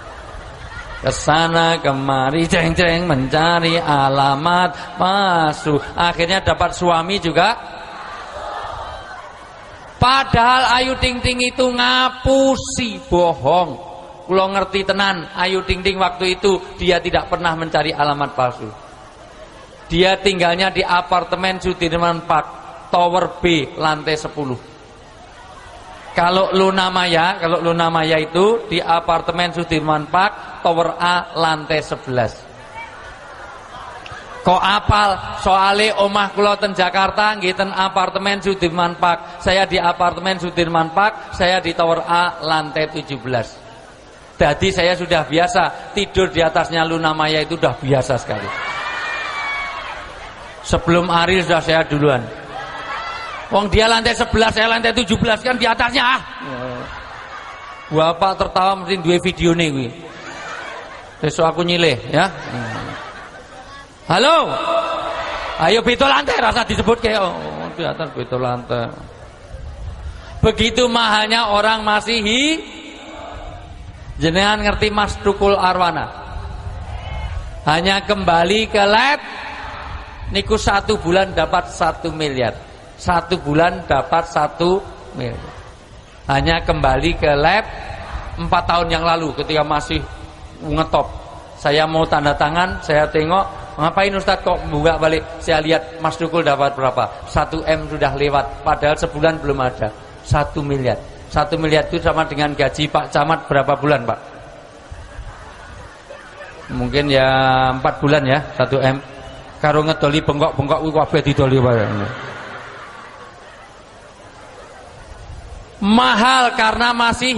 Kesana kemari jeng-jeng mencari alamat palsu. Akhirnya dapat suami juga. Padahal Ayu Ting Ting itu ngapusi, bohong. Kula ngerti tenan, Ayu Ting Ting waktu itu dia tidak pernah mencari alamat palsu. Dia tinggalnya di apartemen Sudirman Park, Tower B, lantai 10. Kalau Luna Maya itu di apartemen Sudirman Park, Tower A, lantai 11. Kok apal? Soale omah kula ten Jakarta nggih ten apartemen Sudirman Park. Saya di apartemen Sudirman Park, saya di Tower A, lantai 17. Jadi saya sudah biasa tidur di atasnya Luna Maya, itu sudah biasa sekali. Sebelum Ari sudah saya duluan. Wong dia lantai 11, saya lantai 17 kan di atasnya ah. Bapak tertawa mesti duwe videone kuwi. Besok aku nyilih ya. Halo. Ayo beda lantai rasa disebut kayak di atas beda lantai. Begitu mahalnya orang masih jenengan ngerti Mas Tukul Arwana? Hanya kembali ke lab niku 1 bulan dapat 1 miliar. 1 bulan dapat 1 miliar. Hanya kembali ke lab 4 tahun yang lalu ketika masih ngetop. Saya mau tanda tangan, saya tengok, ngapain Ustadz kok buka balik? Saya lihat Mas Tukul dapat berapa? 1 M sudah lewat, padahal sebulan belum ada. 1 miliar. 1 miliar itu sama dengan gaji Pak Camat berapa bulan, Pak? Mungkin ya 4 bulan ya, 1 M. Karo ngedoli bengkok-bengkok kuwi kabeh didoli wae. Mahal karena masih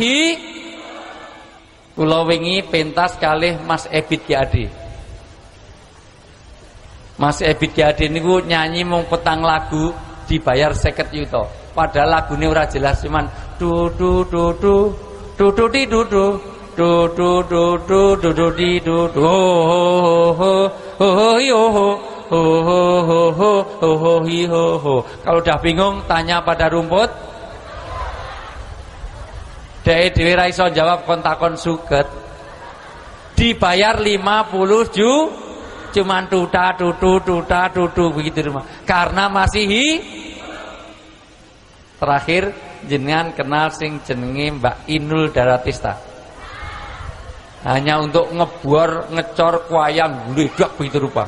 kula wingi pentas kalih Mas Ebit GAD. Mas Ebit Gyade niku nyanyi mung petang lagu dibayar 50 juta. Padahal lagune ora jelas cuman du du du du du du di du du du du du du du du di du du ho ho ho ho ho ho ho. Kalau udah bingung tanya pada rumput. Dhewe ra iso jawab kontakon suket. Dibayar 50 juta cuman tuta begitu rumah. Karena masih terakhir jenengan kenal sing jenenge Mbak Inul Daratista. Hanya untuk ngebor ngecor kuayang gledak begitu rupa.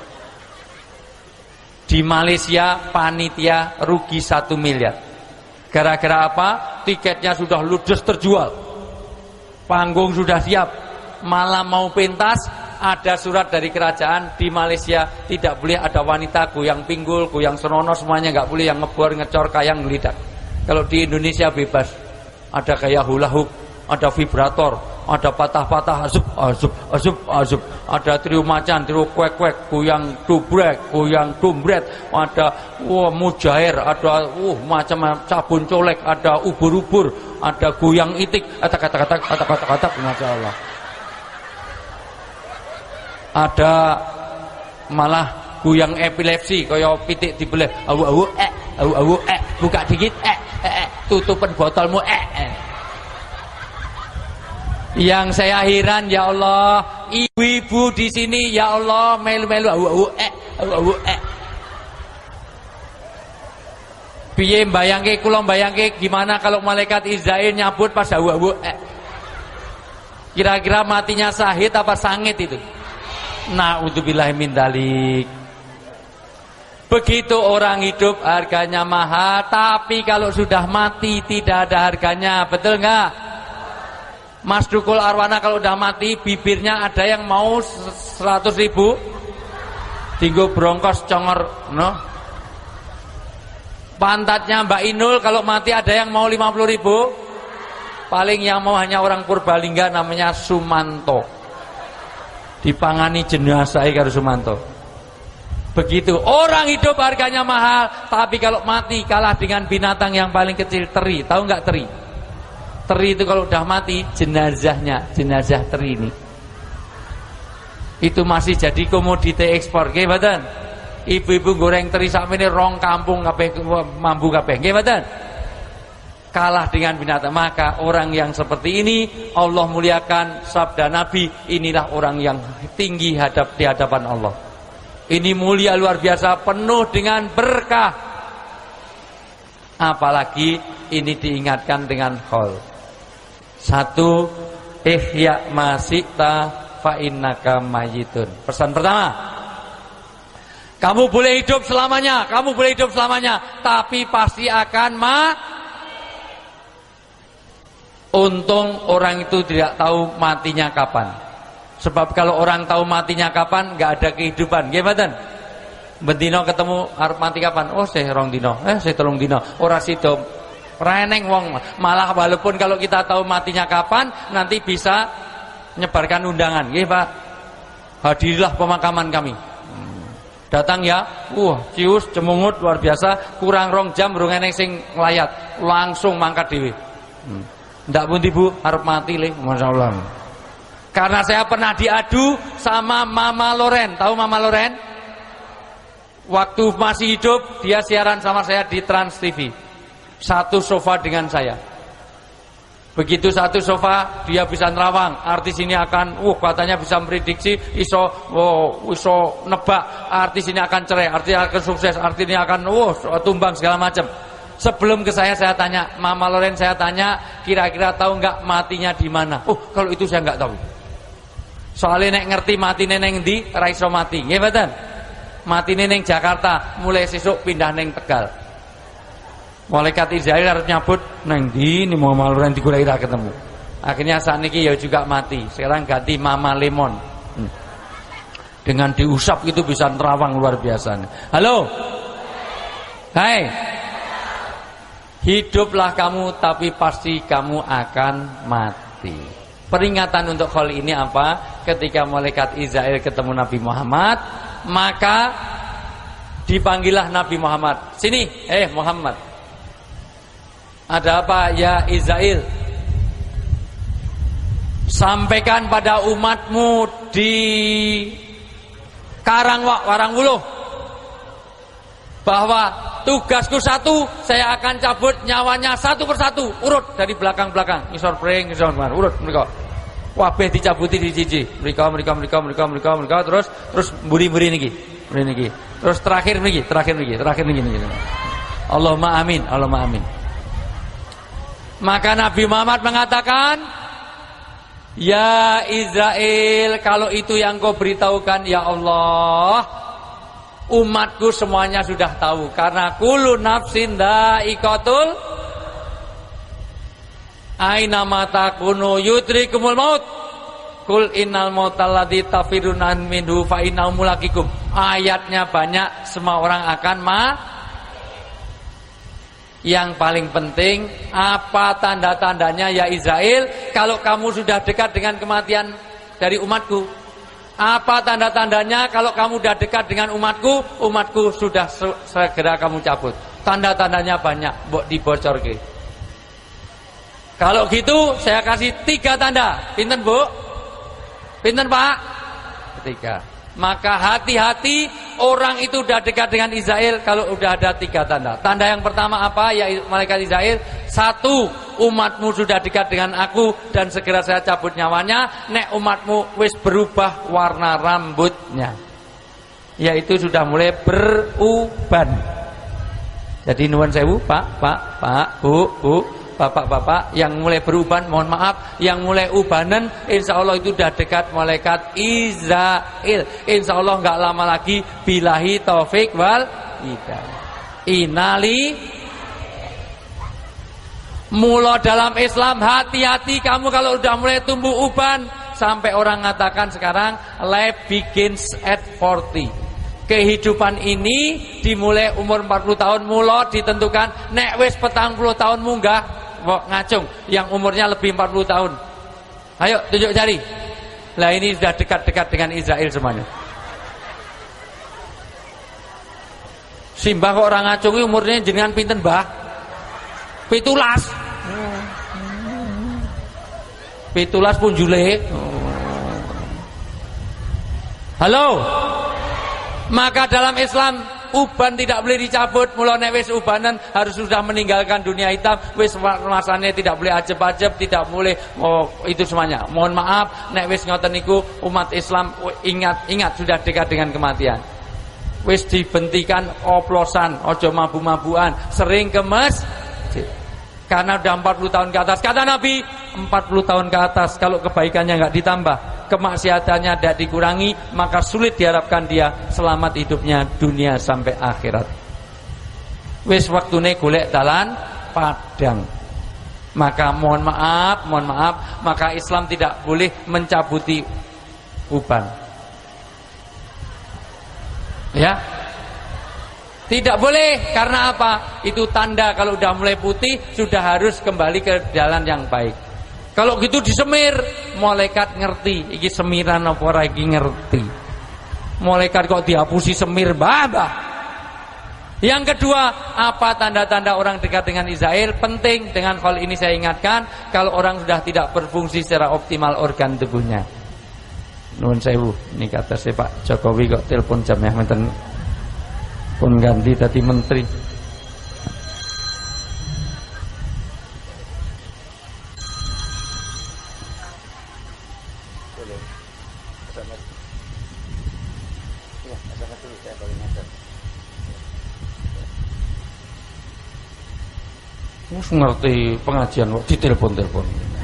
Di Malaysia panitia rugi 1 miliar. Gara-gara apa? Tiketnya sudah ludes terjual. Panggung sudah siap. Malam mau pentas, ada surat dari kerajaan di Malaysia tidak boleh ada wanita goyang pinggul, goyang senono, semuanya nggak boleh yang ngebor, ngecor, kayang, ngelidak. Kalau di Indonesia bebas, ada kayak hula hoop, ada vibrator, ada patah-patah, azub, ada trio macan, trio kwek-kwek, goyang dubrek, goyang dumbret, ada mujair, ada macam cabun colek, ada ubur-ubur, ada goyang itik, kata-kata, masya Allah. Ada malah goyang epilepsi kaya pitik dibelah awu buka dikit tutupan botolmu Yang saya heran ya Allah, ibu-ibu di sini ya Allah melu-melu awu piye mbayangke kula mbayangke gimana kalau malaikat Israil nyabut pas awu kira-kira matinya sahid apa sangit itu? Na'udzubillahi min dzalik. Begitu orang hidup harganya mahal, tapi kalau sudah mati tidak ada harganya, betul enggak? Mas Dukul Arwana kalau udah mati bibirnya ada yang mau 100.000, tinggo brongkos congor, no? Pantatnya Mbak Inul kalau mati ada yang mau 50.000, paling yang mau hanya orang Purbalingga namanya Sumanto. Dipangani jenazah karo Sumanto. Begitu orang hidup harganya mahal, tapi kalau mati kalah dengan binatang yang paling kecil, teri. Tahu nggak teri? Teri itu kalau udah mati jenazah teri ini itu masih jadi komoditi ekspor, nggih mboten? Ibu-ibu goreng teri sakmene rong kampung kabeh mambu kabeh, nggih mboten? Kalah dengan binatang. Maka orang yang seperti ini Allah muliakan, sabda Nabi, inilah orang yang tinggi di hadapan Allah. Ini mulia luar biasa, penuh dengan berkah. Apalagi ini diingatkan dengan khol. 1, ihya masikta fa innaka mayitun. Pesan pertama, kamu boleh hidup selamanya, tapi pasti akan Untung orang itu tidak tahu matinya kapan. Sebab kalau orang tahu matinya kapan, nggak ada kehidupan. Nggih mboten? Bendino ketemu arep mati kapan? Oh, saya 2 dino. Saya 3 dino. Ora sida. Reneng wong. Malah walaupun kalau kita tahu matinya kapan, nanti bisa nyebarkan undangan. Nggih, Pak. Hadirilah pemakaman kami. Datang ya. Cius cemungut luar biasa, kurang 2 jam rong eneng sing nglayat. Langsung mangkat dhewe. Ndak pun ibu harap mati le, masya Allah. Karena saya pernah diadu sama Mama Loren. Tahu Mama Loren? Waktu masih hidup dia siaran sama saya di Trans TV. Satu sofa dengan saya. Begitu satu sofa dia bisa nerawang. Artis ini akan, katanya bisa memprediksi, iso nebak. Artis ini akan cerai, artis ini akan sukses, artis ini akan tumbang segala macam. Sebelum ke saya tanya, Mama Loren saya tanya, kira-kira tahu nggak matinya di mana? Kalau itu saya nggak tahu. Soalnya nek ngerti mati neneng di, ra iso mati. Nggih mboten? Mati neneng Jakarta, mulai sesuk pindah neng Tegal. Malaikat Israil harus nyabut neng di, ini Mama Loren digoleki ra ketemu. Akhirnya saat ini ya juga mati. Sekarang ganti Mama Lemon. Dengan diusap itu bisa nerawang luar biasa. Halo? Hai. Hiduplah kamu, tapi pasti kamu akan mati. Peringatan untuk hal ini apa? Ketika malaikat Israil ketemu Nabi Muhammad, maka dipanggillah Nabi Muhammad. Sini, Muhammad. Ada apa ya Izail? Sampaikan pada umatmu di Warangwuluh bahwa tugasku satu, saya akan cabut nyawanya satu persatu, urut dari belakang-belakang, ngisor pring, ngisor kemana, urut mereka. Wabeh dicabuti di cici. Mereka terus mburi-mburi niki. Terus terakhir niki. Allahumma amin. Maka Nabi Muhammad mengatakan, ya Israel, kalau itu yang kau beritahukan ya Allah, umatku semuanya sudah tahu. Karena kullu nafsin dha'iqatul aina mata kunu yudrikumul maut. Kul innal mautal ladzi tafiruna minhu fa innahu mulaqikum. Ayatnya banyak, semua orang akan Yang paling penting, apa tanda-tandanya ya Israel kalau kamu sudah dekat dengan kematian dari umatku? Apa tanda-tandanya kalau kamu sudah dekat dengan umatku sudah segera kamu cabut? Tanda-tandanya banyak, mbok dibocorke. Kalau gitu saya kasih 3 tanda. Pinten Bu? Pinten Pak? 3. Maka hati-hati, orang itu sudah dekat dengan Israel kalau sudah ada 3 tanda. Tanda yang pertama apa ya malaikat Israel? 1, umatmu sudah dekat dengan aku dan segera saya cabut nyawanya. Nek umatmu wis berubah warna rambutnya, yaitu sudah mulai beruban. Jadi nuwun sewu Pak, Bu, Bapak-bapak yang mulai beruban, mohon maaf, yang mulai ubanan, insya Allah itu sudah dekat malaikat Israel. Insya Allah nggak lama lagi. Billahi taufik wal hidayah. Inali. Mula dalam Islam, hati-hati kamu kalau udah mulai tumbuh uban. Sampai orang mengatakan sekarang life begins at 40. Kehidupan ini dimulai umur 40 tahun, mula ditentukan nek wis 40 tahun munggah. Ngacung yang umurnya lebih 40 tahun. Ayo tunjuk jari. Lah ini sudah dekat-dekat dengan Israel semuanya. Simbah kok orang ngacungi umurnya jenengan pinten, Mbah? 17. 17 pun jule. Halo. Maka dalam Islam uban tidak boleh dicabut. Mula nek wis ubanan harus sudah meninggalkan dunia hitam. Wis masane tidak boleh ajeb-ajeb, tidak boleh itu semuanya. Mohon maaf nek wis ngoten niku umat Islam ingat sudah dekat dengan kematian. Wis dibentikan oplosan, ojo mabu-mabuan, sering ke masjid. Karena udah 40 tahun ke atas. Kata Nabi, 40 tahun ke atas kalau kebaikannya enggak ditambah, kemaksiatannya tidak dikurangi, maka sulit diharapkan dia selamat hidupnya dunia sampai akhirat. Wis waktune golek dalan padang. Maka mohon maaf, maka Islam tidak boleh mencabuti uban. Ya. Tidak boleh, karena apa? Itu tanda kalau udah mulai putih sudah harus kembali ke jalan yang baik. Kalau gitu disemir, malaikat ngerti iki semiran apa ora iki ngerti. Malaikat kok dihapusi semir, Mbah. Yang kedua, apa tanda-tanda orang dekat dengan Israel? Penting, dengan hal ini saya ingatkan, kalau orang sudah tidak berfungsi secara optimal organ tubuhnya. Nuwun sewu, ini kata saya Pak Jokowi kok telepon jam yang menten pun ganti tadi menteri. Mus ngerti pengajian kok ditelepon-telepon.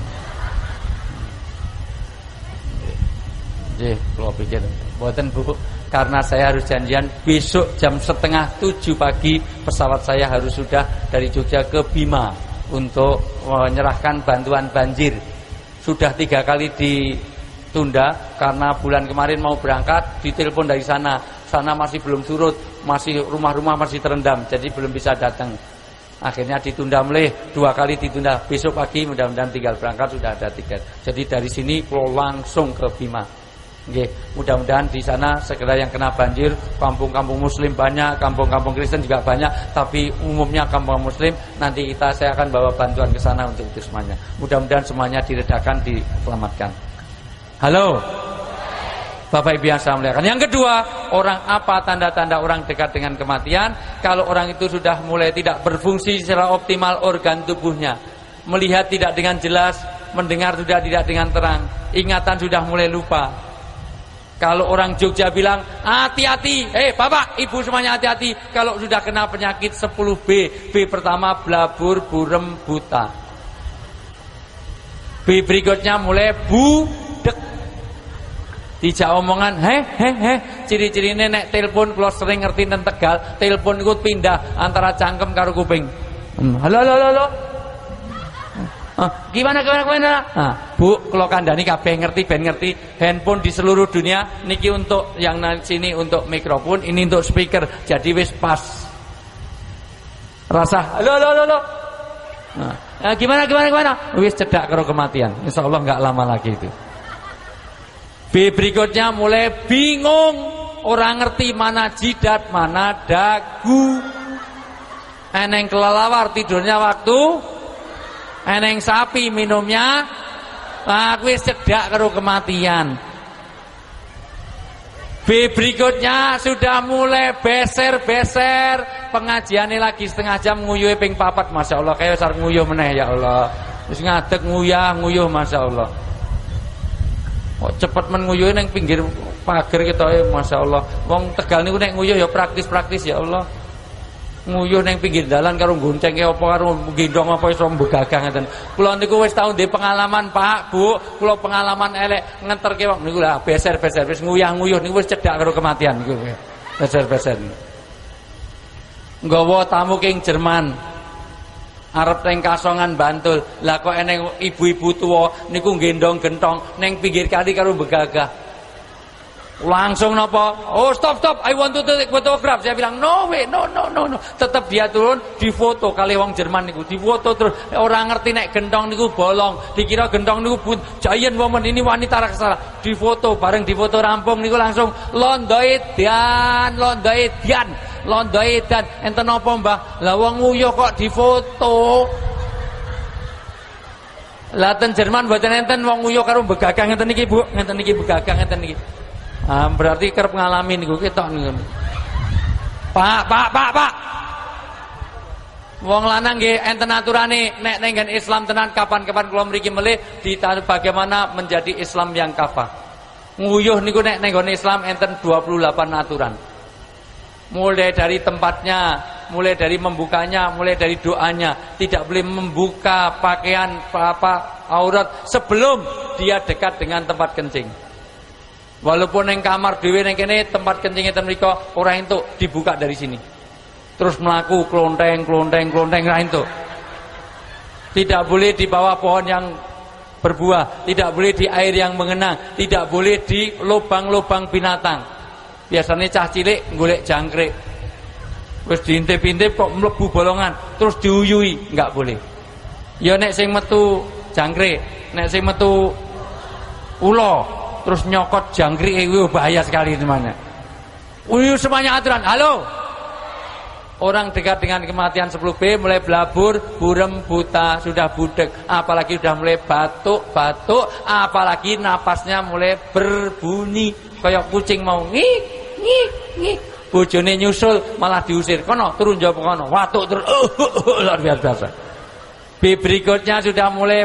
Nggih, kula pikir mboten Bu, karena saya harus janjian besok jam 6:30 pagi pesawat saya harus sudah dari Jogja ke Bima untuk menyerahkan bantuan banjir. Sudah 3 kali ditunda karena bulan kemarin mau berangkat, ditelepon dari sana masih belum surut, masih rumah-rumah masih terendam, jadi belum bisa datang. Akhirnya ditunda mulai 2 kali ditunda. Besok pagi mudah-mudahan tinggal berangkat sudah ada tiket. Jadi dari sini pulau langsung ke Bima. Nggih, mudah-mudahan di sana segera yang kena banjir, kampung-kampung muslim banyak, kampung-kampung Kristen juga banyak, tapi umumnya kampung muslim, nanti saya akan bawa bantuan ke sana untuk itu semuanya. Mudah-mudahan semuanya diredakan, diselamatkan. Halo. Bapak Ibu yang saya muliakan. Yang kedua, orang apa tanda-tanda orang dekat dengan kematian? Kalau orang itu sudah mulai tidak berfungsi secara optimal organ tubuhnya, melihat tidak dengan jelas, mendengar sudah tidak dengan terang, ingatan sudah mulai lupa. Kalau orang Jogja bilang hati-hati, bapak, ibu semuanya hati-hati. Kalau sudah kena penyakit 10B, B pertama blabur, burem, buta. B berikutnya mulai budek. Dijak omongan, ciri-cirine nek telepon kalau sering ngerti tentang Tegal, telepon ikut pindah antara cangkem karo kuping. Halo. Gimana? Bu, kalau kandani kabeh ngerti, ben ngerti. Handphone di seluruh dunia niki untuk yang sini untuk mikrofon, ini untuk speaker. Jadi wis pas. Rasa halo. Gimana? Wis cedak karo kematian. Insyaallah enggak lama lagi itu. B berikutnya mulai bingung, orang ngerti mana jidat, mana dagu. Eneng kelelawar tidurnya waktu, eneng sapi minumnya, aku wis cedak karo kematian. B berikutnya sudah mulai beser-beser, pengajiannya lagi setengah jam nguyuh ping 4, Masya Allah, kayak besar nguyuh meneh ya Allah. Terus ngadeg nguyuh Masya Allah. Kok cepet men nguyuh ning pinggir pager ketoke Masya Allah. Wong Tegal niku nek nguyuh ya praktis-praktis ya Allah. Nguyuh ning pinggir dalan karo goncengke apa karo gendong apa iso mbegagah ngeten. Kula niku wis tau ndek pengalaman Pak, Bu. Kula pengalaman elek ngenterke wong niku lah beser-beser wis nguyuh niku wis cedak karo kematian niku. Beser-beser. Nggawa tamu king Jerman. Arep teng Kasongan Bantul. Lah kok eneng ibu-ibu tua niku gendong gentong ning pinggir kali karo begagah. Langsung napa? Oh, stop, I want to take photograph. Saya bilang, no way, no. Tetap dia turun, difoto kali wong Jerman niku, difoto terus. Orang ngerti nek gentong niku bolong, dikira gentong niku pun giant woman, ini wanita raksasa. Difoto, bareng difoto rampung niku langsung londoedan. Enten napa, Mbah? Lah wong nguyuh kok difoto. Lah ten Jerman mboten enten wong nguyuh karo begagah ngeten niki, Bu. Ngeten niki begagah ngeten niki. Berarti kerep ngalami niku ketok niku. Pak. Wong lanang nggih enten aturane nek nenggen Islam tenan kapan-kapan kula mriki melih bagaimana menjadi Islam yang kafah. Nguyuh niku nek nenggon Islam enten 28 aturan. Mulai dari tempatnya, mulai dari membukanya, mulai dari doanya, tidak boleh membuka pakaian aurat sebelum dia dekat dengan tempat kencing. Walaupun yang kamar dhewe ning kene tempat kencing ten mriko ora entuk dibuka dari sini. Terus mlaku klonteng ra entuk. Tidak boleh di bawah pohon yang berbuah, tidak boleh di air yang mengenang, tidak boleh di lubang-lubang binatang. Biasanya cah cilik golek jangkrik. Wis diintip-intip kok mlebu bolongan, terus diuyui, enggak boleh. Ya nek sing metu jangkrik, nek sing metu ula terus nyokot jangkrik itu bahaya sekali teman-teman. Semuanya aturan. Halo. Orang dekat dengan kematian 10B mulai blabur, burem, buta, sudah budek, apalagi sudah mulai batuk, apalagi napasnya mulai berbunyi kayak kucing mau ngik. Bojone nyusul malah diusir. Kono turun jawab kono. Watuk terus luar biasa. B berikutnya sudah mulai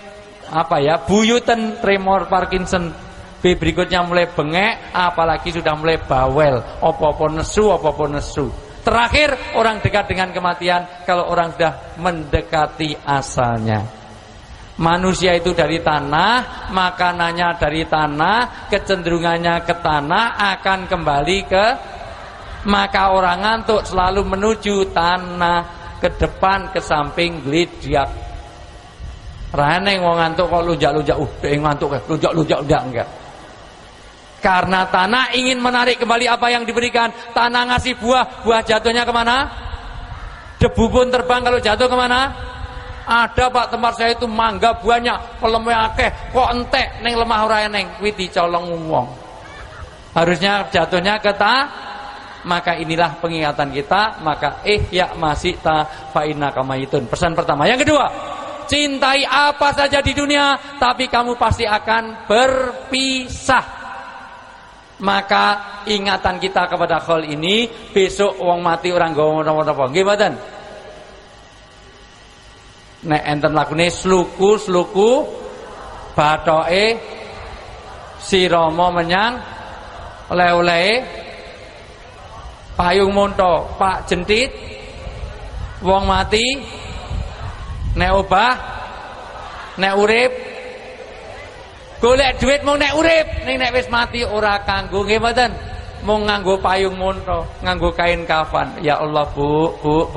buyutan, tremor, Parkinson. B berikutnya mulai bengek, apalagi sudah mulai bawel, apa-apa nesu. Terakhir, orang dekat dengan kematian kalau orang sudah mendekati asalnya. Manusia itu dari tanah, makanannya dari tanah, kecenderungannya ke tanah, akan kembali ke. Maka orang ngantuk selalu menuju tanah, ke depan, ke samping, glidiak. Raneng wong ngantuk kok lunjak-lunjak, ngantuk lunjak-lunjak udah enggak. Karena tanah ingin menarik kembali apa yang diberikan. Tanah ngasih buah jatuhnya kemana? Debu pun terbang kalau jatuh kemana? Ada Pak tempat saya itu mangga buahnya, pelemnya akeh, kok entek neng lemah ora eneng, kuwi dicolong wong. Harusnya jatuhnya ke ta. Maka inilah pengingatan kita. Maka ihya masita fa innaka mayitun. Pesan pertama. Yang kedua, cintai apa saja di dunia, tapi kamu pasti akan berpisah. Maka ingatan kita kepada khol ini, besok wong mati orang nggawa napa-napa. Nggih mboten? Nek enten lagune sluku bathoke si Rama menyang oleh-olehe payung monto Pak Jentit wong mati nek obah nek urip golek duit mung nek urip ning nek wis mati ora kanggo nggih mboten mung nganggo payung monto nganggo kain kafan. Ya Allah Bu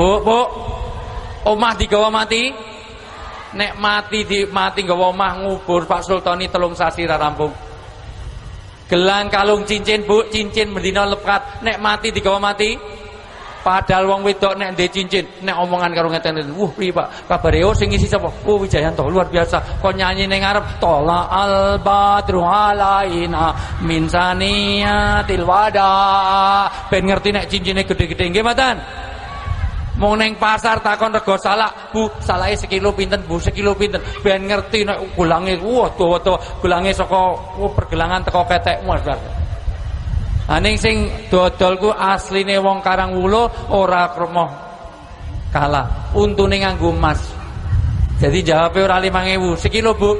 omah digawa mati nek mati nggawa omah ngubur Pak Sultani 3 sasi ra rampung. Gelang kalung cincin Bu, cincin mendina lepat nek mati digawa mati. Padahal wong wedok nek ndek cincin, nek omongan karo ngeten, piye Pak? Kabare sing ngisi sapa? Wijayanto, luar biasa. Kok nyanyi ning ngarep tola al badru alaina min saniyatil wada. Ben ngerti nek cincine gede-gede nggih mboten? Mau neng pasar takon rego salak, Bu, salake sekilo pinten, Bu, sekilo pinten. Ben ngerti nek gulange tuwa-tuwa gulange saka pergelangan teko ketek Mas. Ning sing dodol ku asline wong Karangwulo ora kremoh kalah. Untune nganggo emas. Jadi jawabe ora 5.000, sekilo Bu,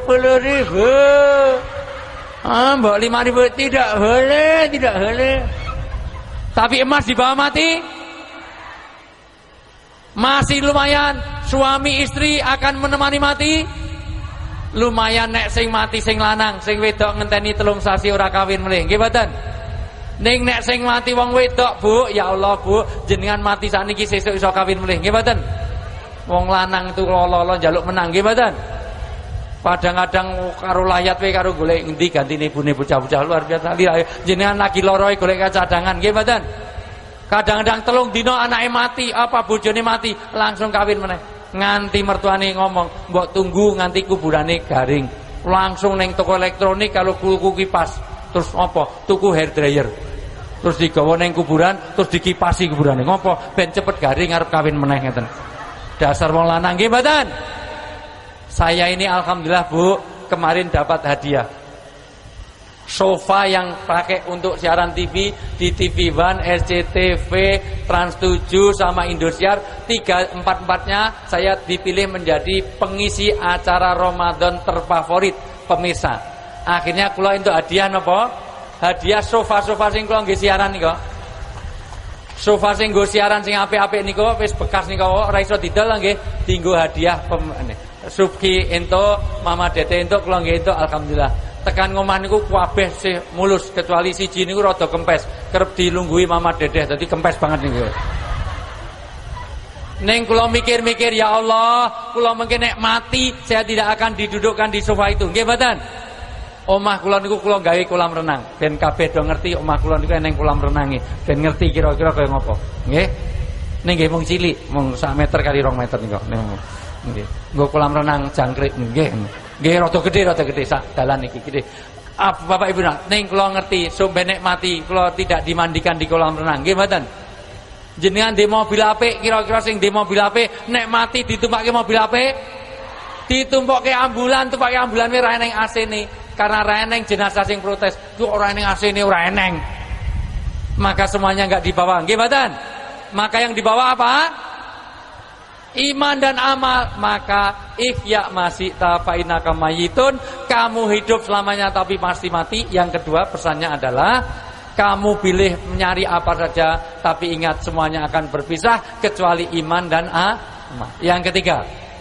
10.000. Mbok 5.000 tidak boleh. Tapi emas dibawa mati masih lumayan. Suami istri akan menemani mati. Lumayan nek sing mati sing lanang, sing wedok ngenteni 3 sasi ora kawin meneh. Nggih mboten? Ning nek sing mati wong wedok, Bu, ya Allah Bu, jenengan mati sakniki sesuk iso kawin meneh. Nggih mboten? Wong lanang itu lolo njaluk menang, nggih mboten? Kadang-kadang karo layat wae karo golek endi gantine ibune bocah-bocah luar biasa. Jenengan lagi loro golek cadangan, nggih mboten? Kadang-kadang 3 dina anake mati, apa bojone mati, langsung kawin meneh. Nganti mertuane ngomong, "Mbok tunggu nganti kuburane garing." Langsung ning toko elektronik kalau kulku kipas. Terus apa? Tuku hair dryer. Terus digawa ning kuburan, terus dikipasi kuburane. Ngopo? Ben cepet garing arep kawin meneh ngeten. Dasar wong lanang nggih mboten? Saya ini alhamdulillah Bu, kemarin dapat hadiah. Sofa yang pakai untuk siaran TV di TV One, SCTV, Trans 7 sama Indosiar, 3-4-4-nya saya dipilih menjadi pengisi acara Ramadan terfavorit pemirsa. Akhirnya kula entuk hadiah napa? Hadiah sofa-sofa sing kula nggih siaran nika. Sofa sing nggo siaran sing apik-apik niku wis bekas nika ora iso didol nggih, dienggo hadiah Subki entuk, Mama Dede entuk, kula nggih entuk alhamdulillah. Tekan ngomah niku kabeh sih mulus kecuali siji niku rada kempes, kerep dilungguhi Mama Dedeh dadi kempes banget niku. Neng kula mikir-mikir ya Allah, kula mungkin nek mati saya tidak akan didudukkan di sofa itu. Nggih mboten? Omah kula niku kula gawe kolam renang. Ben kabeh do ngerti omah kula niku eneng kolam renange. Ben ngerti kira-kira kaya ngopo. Nggih. Ning nggih mung cilik, mung 1 meter kali 2 meter niku. Nggih. Nggo kolam renang jangkrik nggih. Nggih rada gedhe sak dalan iki gede. Bapak Ibu ning kula ngerti sampe nek mati kula tidak dimandikan di kolam renang. Nggih mboten? Jenengan di mobil apik kira-kira sing di mobil apik nek mati ditumpakke mobil apik ditumpokke ambulan, tumpake ambulan ora eneng AC-ne. Karena ora eneng jenazah sing protes, ku ora eneng AC-ne ora eneng. Maka semuanya enggak dibawa. Nggih mboten? Maka yang dibawa apa? Iman dan amal. Maka ihya masita fa innaka mayitun, kamu hidup selamanya tapi pasti mati. Yang kedua pesannya adalah kamu pilih menyari apa saja tapi ingat semuanya akan berpisah kecuali iman dan amal. Yang ketiga,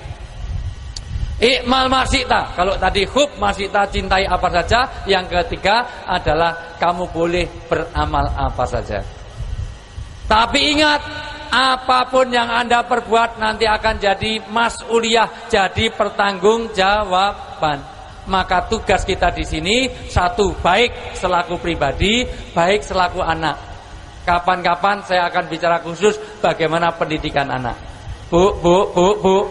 ikmal masita. Kalau tadi hub masita, cintai apa saja. Yang ketiga adalah kamu boleh beramal apa saja. Tapi ingat, apapun yang Anda perbuat nanti akan jadi mas'uliyah, jadi pertanggungjawaban. Maka tugas kita di sini satu, baik selaku pribadi, baik selaku anak. Kapan-kapan saya akan bicara khusus bagaimana pendidikan anak. Bu.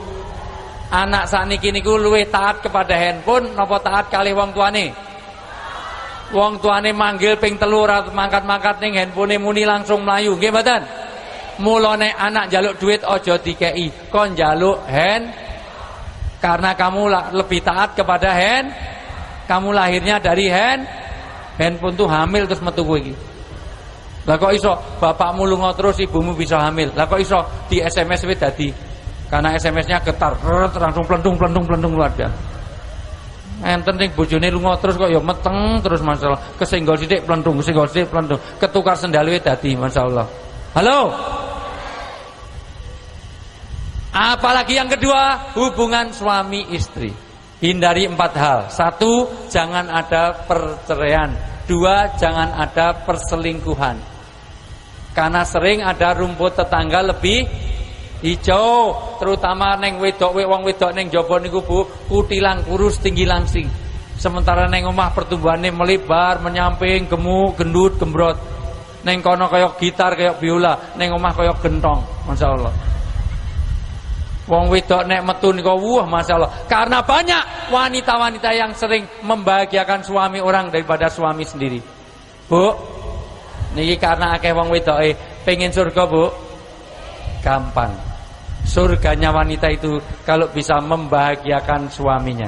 Anak sakniki niku luwih taat kepada handphone napa taat kalih wong tuane? Wong tuane manggil ping 3 ora mangkat-mangkat ning handphone muni langsung mlayu. Nggih mboten? Mulane anak njaluk duit aja dikei, kon njaluk hand. Karena kamu lebih taat kepada hand. Kamu lahirnya dari handphone tuh hamil terus metu kowe iki. Lah kok iso bapakmu lunga terus ibumu bisa hamil? Lah kok iso di SMS wis dadi? Karena SMS-nya getar, langsung plentung luar biasa. Enten ning bojone lunga terus kok ya meteng terus masalah. Kesenggol sithik plentung, ketukar sendal wis dadi masyaallah. Halo. Apalagi yang kedua, hubungan suami istri. Hindari 4 hal. 1, jangan ada perceraian. 2, jangan ada perselingkuhan. Karena sering ada rumput tetangga lebih hijau, terutama neng wong wedok neng jaba niku Bu, kutilang kurus tinggi langsing. Sementara neng omah pertumbuhannya melebar, menyamping, gemuk, gendut, gembrot. Neng kono kaya gitar, kaya biola, neng omah kaya gentong, masyaallah. Wong wedok nek metu niku wah masyaallah. Karena banyak wanita-wanita yang sering membahagiakan suami orang daripada suami sendiri. Bu, niki karena akeh wong wedoke pengen surga, Bu. Gampang. Surganya wanita itu kalau bisa membahagiakan suaminya.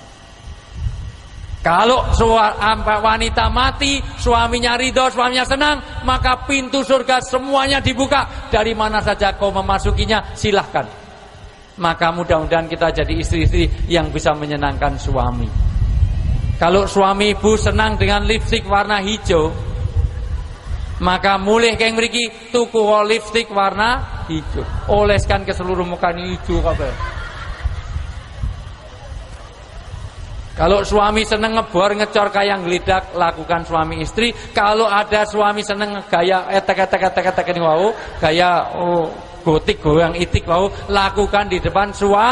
Kalau wanita mati, suaminya ridho, suaminya senang, maka pintu surga semuanya dibuka. Dari mana saja kau memasukinya, silahkan. Maka mudah-mudahan kita jadi istri-istri yang bisa menyenangkan suami. Kalau suami ibu senang dengan lipstik warna hijau, maka mulih keng mriki tuku lipstik warna hijau, oleskan ke seluruh muka hijau kabeh. Kalau suami seneng ngebor ngecor kayak ngelidak, lakukan suami istri. Kalau ada suami seneng gaya etek ini wau, gaya gotik goyang itik wau, lakukan di depan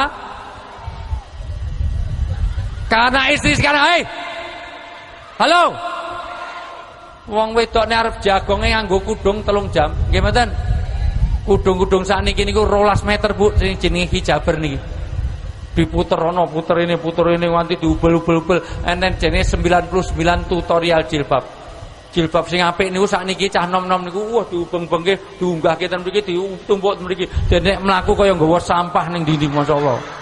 karena istri sekarang, halo. Wong wedok nek arep jagonge nganggo kudung 3 jam. Nggih mboten? Kudung-kudung sakniki niku 12 meter Bu, sing jenenge hijaber niki. Diputer ono, puter ini nganti diubel-ubel. Enten jenenge 99 tutorial jilbab. Jilbab sing apik niku sakniki cah nom-nom niku wah diubeng-bengke, diunggahke ten mriki, ditumpuk ten mriki. Dene mlaku kaya nggawa sampah ning ndi-ndi masyaallah.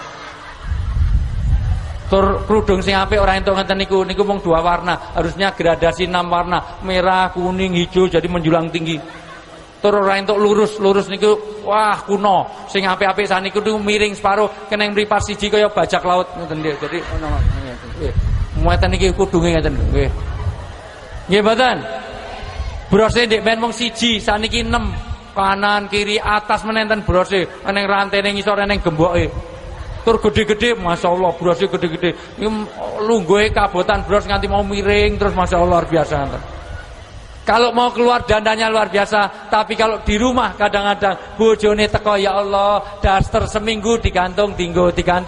Tur kerudung sing apik ora entuk ngeten niku mung 2 warna, harusnya gradasi 6 warna, merah, kuning, hijau jadi menjulang tinggi. Tur ora entuk lurus niku wah kuno. Sing apik-apik saniku niku miring separo, kena mripat siji kaya bajak laut ngoten nggih. Jadi ono nggih. Muatan niki kudunge ngeten nggih. Nggih mboten? Brose ndek ben mung siji, saniki 6. Kanan, kiri, atas menenten brose, eneng rantene ngisor eneng gemboke. Tur gede-gede, masyaallah brosnya gede-gede. Ini lungguhe kabotan bros nganti mau miring terus masyaallah luar biasa. Kalau mau keluar dandanya luar biasa, tapi kalau di rumah kadang-kadang bojone teko ya Allah, daster seminggu digantung tinggo.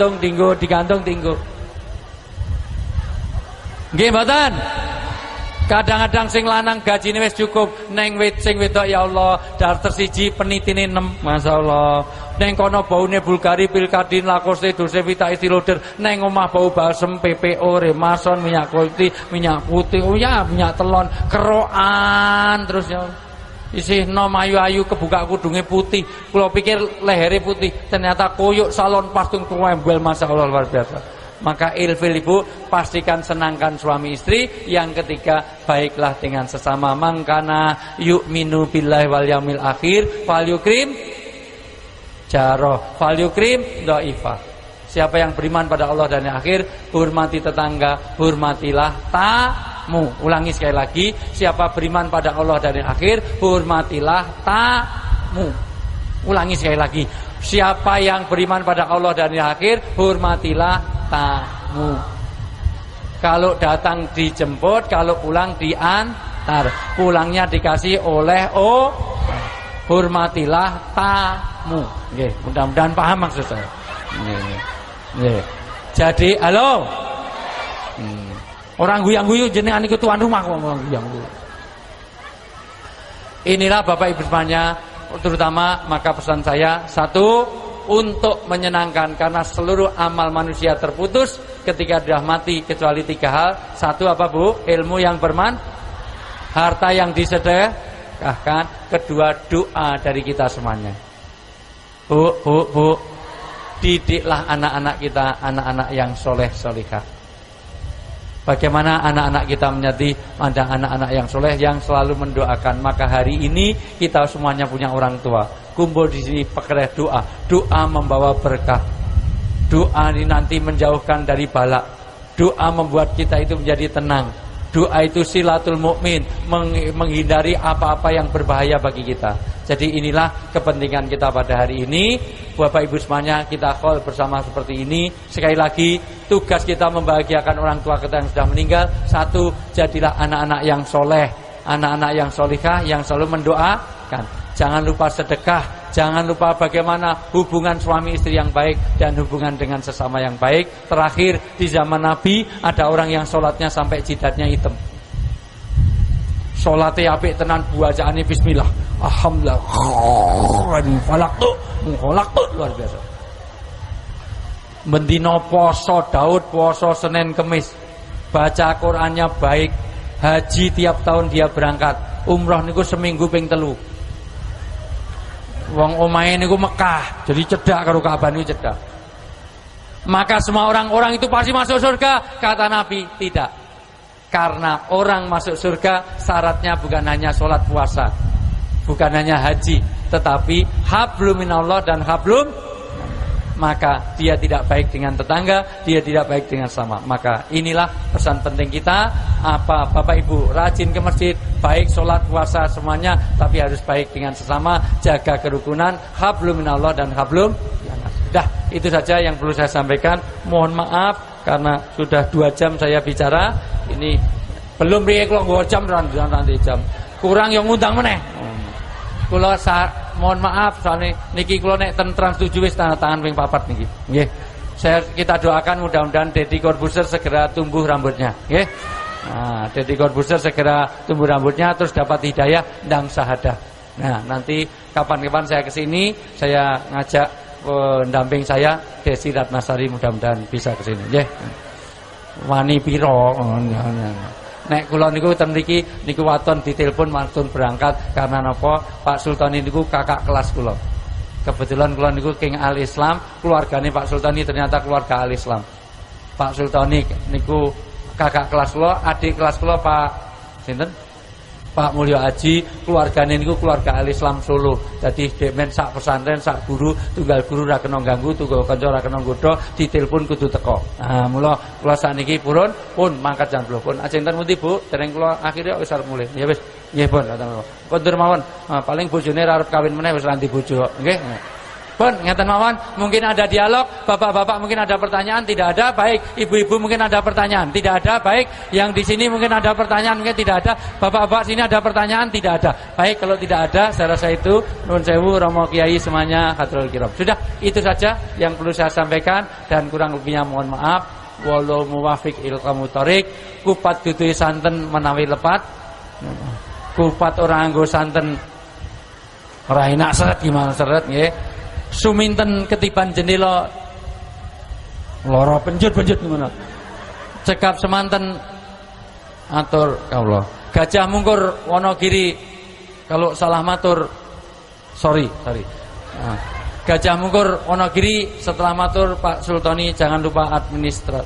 Nggih mboten? Kadang-kadang sing lanang gajine wis cukup, neng sing wedok ya Allah, daster siji penitine 6, masyaallah. Neng kono baune Bulgari, Pilkadin, Lacoste, Dolce Vita, Estée Lauder. Neng omah bau balsem, PPO, Remason, minyak kuliti, minyak putih, oh ya minyak telon, kerokan terus ya. Isih nom ayu-ayu kebuka kudunge putih. Kula pikir lehere putih, ternyata koyok salon pastung kuembel, masyaallah luar biasa. Maka ilfil ibu, pastikan senangkan suami istri. Yang ketiga, baiklah dengan sesama. Mangkana yu'minu billahi wal yaumil akhir falyukrim jaroh, falyukrim dhaifah. Siapa yang beriman pada Allah dan yang akhir, hormati tetangga, hormatilah tamu. Ulangi sekali lagi, siapa beriman pada Allah dan yang akhir, hormatilah tamu. Ulangi sekali lagi, siapa yang beriman pada Allah dan yang akhir, hormatilah tamu. Kalau datang dijemput, kalau pulang diantar. Pulangnya dikasih oleh hormatilah tamu. Nggih, mudah-mudahan paham maksud saya. Nggih. Jadi, halo. Orang guyang-guyu jenengan iku tuan rumah kok guyang-guyu. Inilah Bapak Ibu semuanya, terutama maka pesan saya, 1, untuk menyenangkan, karena seluruh amal manusia terputus ketika sudah mati kecuali 3 hal. Satu apa Bu? Ilmu yang harta yang disedekahkan. Kedua doa dari kita semuanya. Bu, didiklah anak-anak kita, anak-anak yang soleh solihah. Bagaimana anak-anak kita menjadi anak-anak yang soleh yang selalu mendoakan. Maka hari ini kita semuanya punya orang tua. Kumpul di sini pakai doa. Doa membawa berkah. Doa ini nanti menjauhkan dari bala. Doa membuat kita itu menjadi tenang. Doa itu silatul mukmin, menghindari apa-apa yang berbahaya bagi kita. Jadi inilah kepentingan kita pada hari ini. Bapak Ibu semuanya, kita call bersama seperti ini. Sekali lagi, tugas kita membahagiakan orang tua kita yang sudah meninggal. Satu, jadilah anak-anak yang soleh, anak-anak yang solihah, yang selalu mendoakan. Jangan lupa sedekah, jangan lupa bagaimana hubungan suami istri yang baik dan hubungan dengan sesama yang baik. Terakhir, di zaman Nabi ada orang yang sholatnya sampai jidatnya hitam. Sholatnya apik tenan, bacaane bismillah, alhamdulillah, falak tuh luar biasa. Bendino poso Daud, poso Senin Kemis, baca Qurannya baik, haji tiap tahun dia berangkat, umroh niku seminggu ping 3. Wong omahe niku Mekah, jadi cedak karo Ka'bah niku cedak. Maka semua orang-orang itu pasti masuk surga, kata Nabi. Tidak. Karena orang masuk surga syaratnya bukan hanya sholat puasa, bukan hanya haji, tetapi hablum minallah dan hablum. Maka dia tidak baik dengan tetangga, dia tidak baik dengan sama. Maka inilah pesan penting kita. Apa Bapak Ibu rajin ke masjid, baik sholat puasa semuanya, tapi harus baik dengan sesama, jaga kerukunan, hablum minallah dan hablum. Dah, itu saja yang perlu saya sampaikan. Mohon maaf karena sudah 2 jam saya bicara. Ini belum riye kula nggo jam nanti jam. Kurang yang ngundang meneh. Kula mohon maaf soalnya niki kula nek ten Trans 7 wis tanda tangan ping 4 niki. Nggih. Kita doakan mudah-mudahan Deddy Corbuzier segera tumbuh rambutnya, nggih. Nah, Deddy Corbuzier segera tumbuh rambutnya terus dapat hidayah dan syahadah. Nah, nanti kapan-kapan saya ke sini, saya ngajak pendamping saya Desi Ratnasari, mudah-mudahan bisa ke sini, nggih. Wani piro? Nek kula niku ten mriki niku waton ditelepon langsung berangkat karena napa? Pak Sultani niku kakak kelas kula. Kebetulan kula niku King Al Islam, keluargane Pak Sultani ternyata keluarga Al Islam. Pak Sultani niku kakak kelas kula, adik kelas kula Pak sinten? Pak Mulyo Aji, keluargane niku keluarga Al Islam Solo. Dadi dekmen sak pesantren, sak guru, tunggal guru ra kena ganggu, tunggal kanca ra kena nggodha, ditelepon kudu teko. Nah, mula kula sakniki pun mangkat jam 10 pun. Ajeng ten pundi Bu? Dereng kula akhire wis arep mulih. Ya wis, nggih pun kata. Kondur mawon. Paling bojone ra arep kawin meneh wis ranti bojo. Nggih. Pun ngeten mawon, mungkin ada dialog, bapak-bapak mungkin ada pertanyaan, tidak ada, baik. Ibu-ibu mungkin ada pertanyaan, tidak ada, baik. Yang di sini mungkin ada pertanyaan, mungkin tidak ada. Bapak-bapak sini ada pertanyaan, tidak ada. Baik, kalau tidak ada, saya rasa itu nuwun sewu Romo Kiai semuanya hatrul kiram. Sudah, itu saja yang perlu saya sampaikan dan kurang lebihnya mohon maaf. Wallahu muwaffiq ilal thoriq. Kupat duduhe santen menawi lepat. Kupat orang nggo santen ora enak seret gimana seret nggih. Suminten ketiban jendela lara penjut-penjut ngono. Cekap semanten atur kawula. Gajah Mungkur Wonogiri kalau salah matur sorry. Nah, Gajah Mungkur Wonogiri setelah matur Pak Sultani jangan lupa administrasi.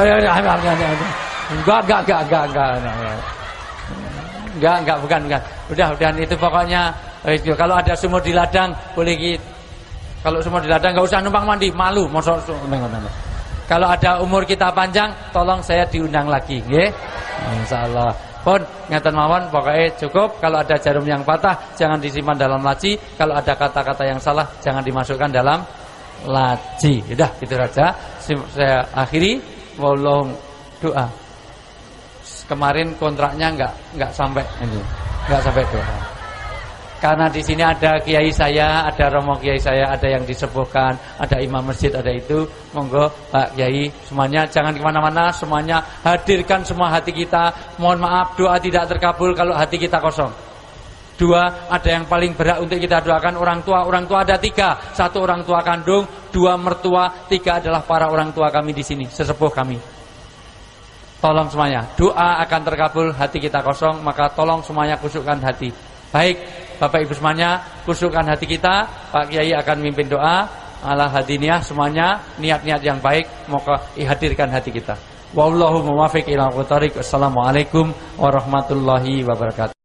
Enggak, bukan. Udah itu pokoknya kalau ada sumur di ladang boleh gitu. Kalau semua di ladang enggak usah numpang mandi, malu mosok. Kalau ada umur kita panjang, tolong saya diundang lagi, nggih. Insyaallah. Pun ngeten mawon pokoknya cukup. Kalau ada jarum yang patah jangan disimpan dalam laci, kalau ada kata-kata yang salah jangan dimasukkan dalam laci. Sudah, itu saja. Saya akhiri. Wallahu doa. Kemarin kontraknya enggak sampai ini. Enggak sampai doa. Karena di sini ada kiai saya, ada romo kiai saya, ada yang disepuhkan, ada imam masjid, ada itu. Monggo Pak Kiai semuanya jangan kemana-mana, semuanya hadirkan semua hati kita. Mohon maaf doa tidak terkabul kalau hati kita kosong. 2, ada yang paling berat untuk kita doakan orang tua. Orang tua ada 3. 1 orang tua kandung, 2 2 mertua, 3 adalah para orang tua kami di sini, sesepuh kami. Tolong semuanya, doa akan terkabul, hati kita kosong, maka tolong semuanya kusukkan hati. Baik, Bapak Ibu semuanya, kusukkan hati kita. Pak Kiai akan mimpin doa ala hadiniyah, semuanya niat-niat yang baik, moga hadirkan hati kita. Wallahu muwaffiq ila aqwamit thoriq. Assalamualaikum warahmatullahi wabarakatuh.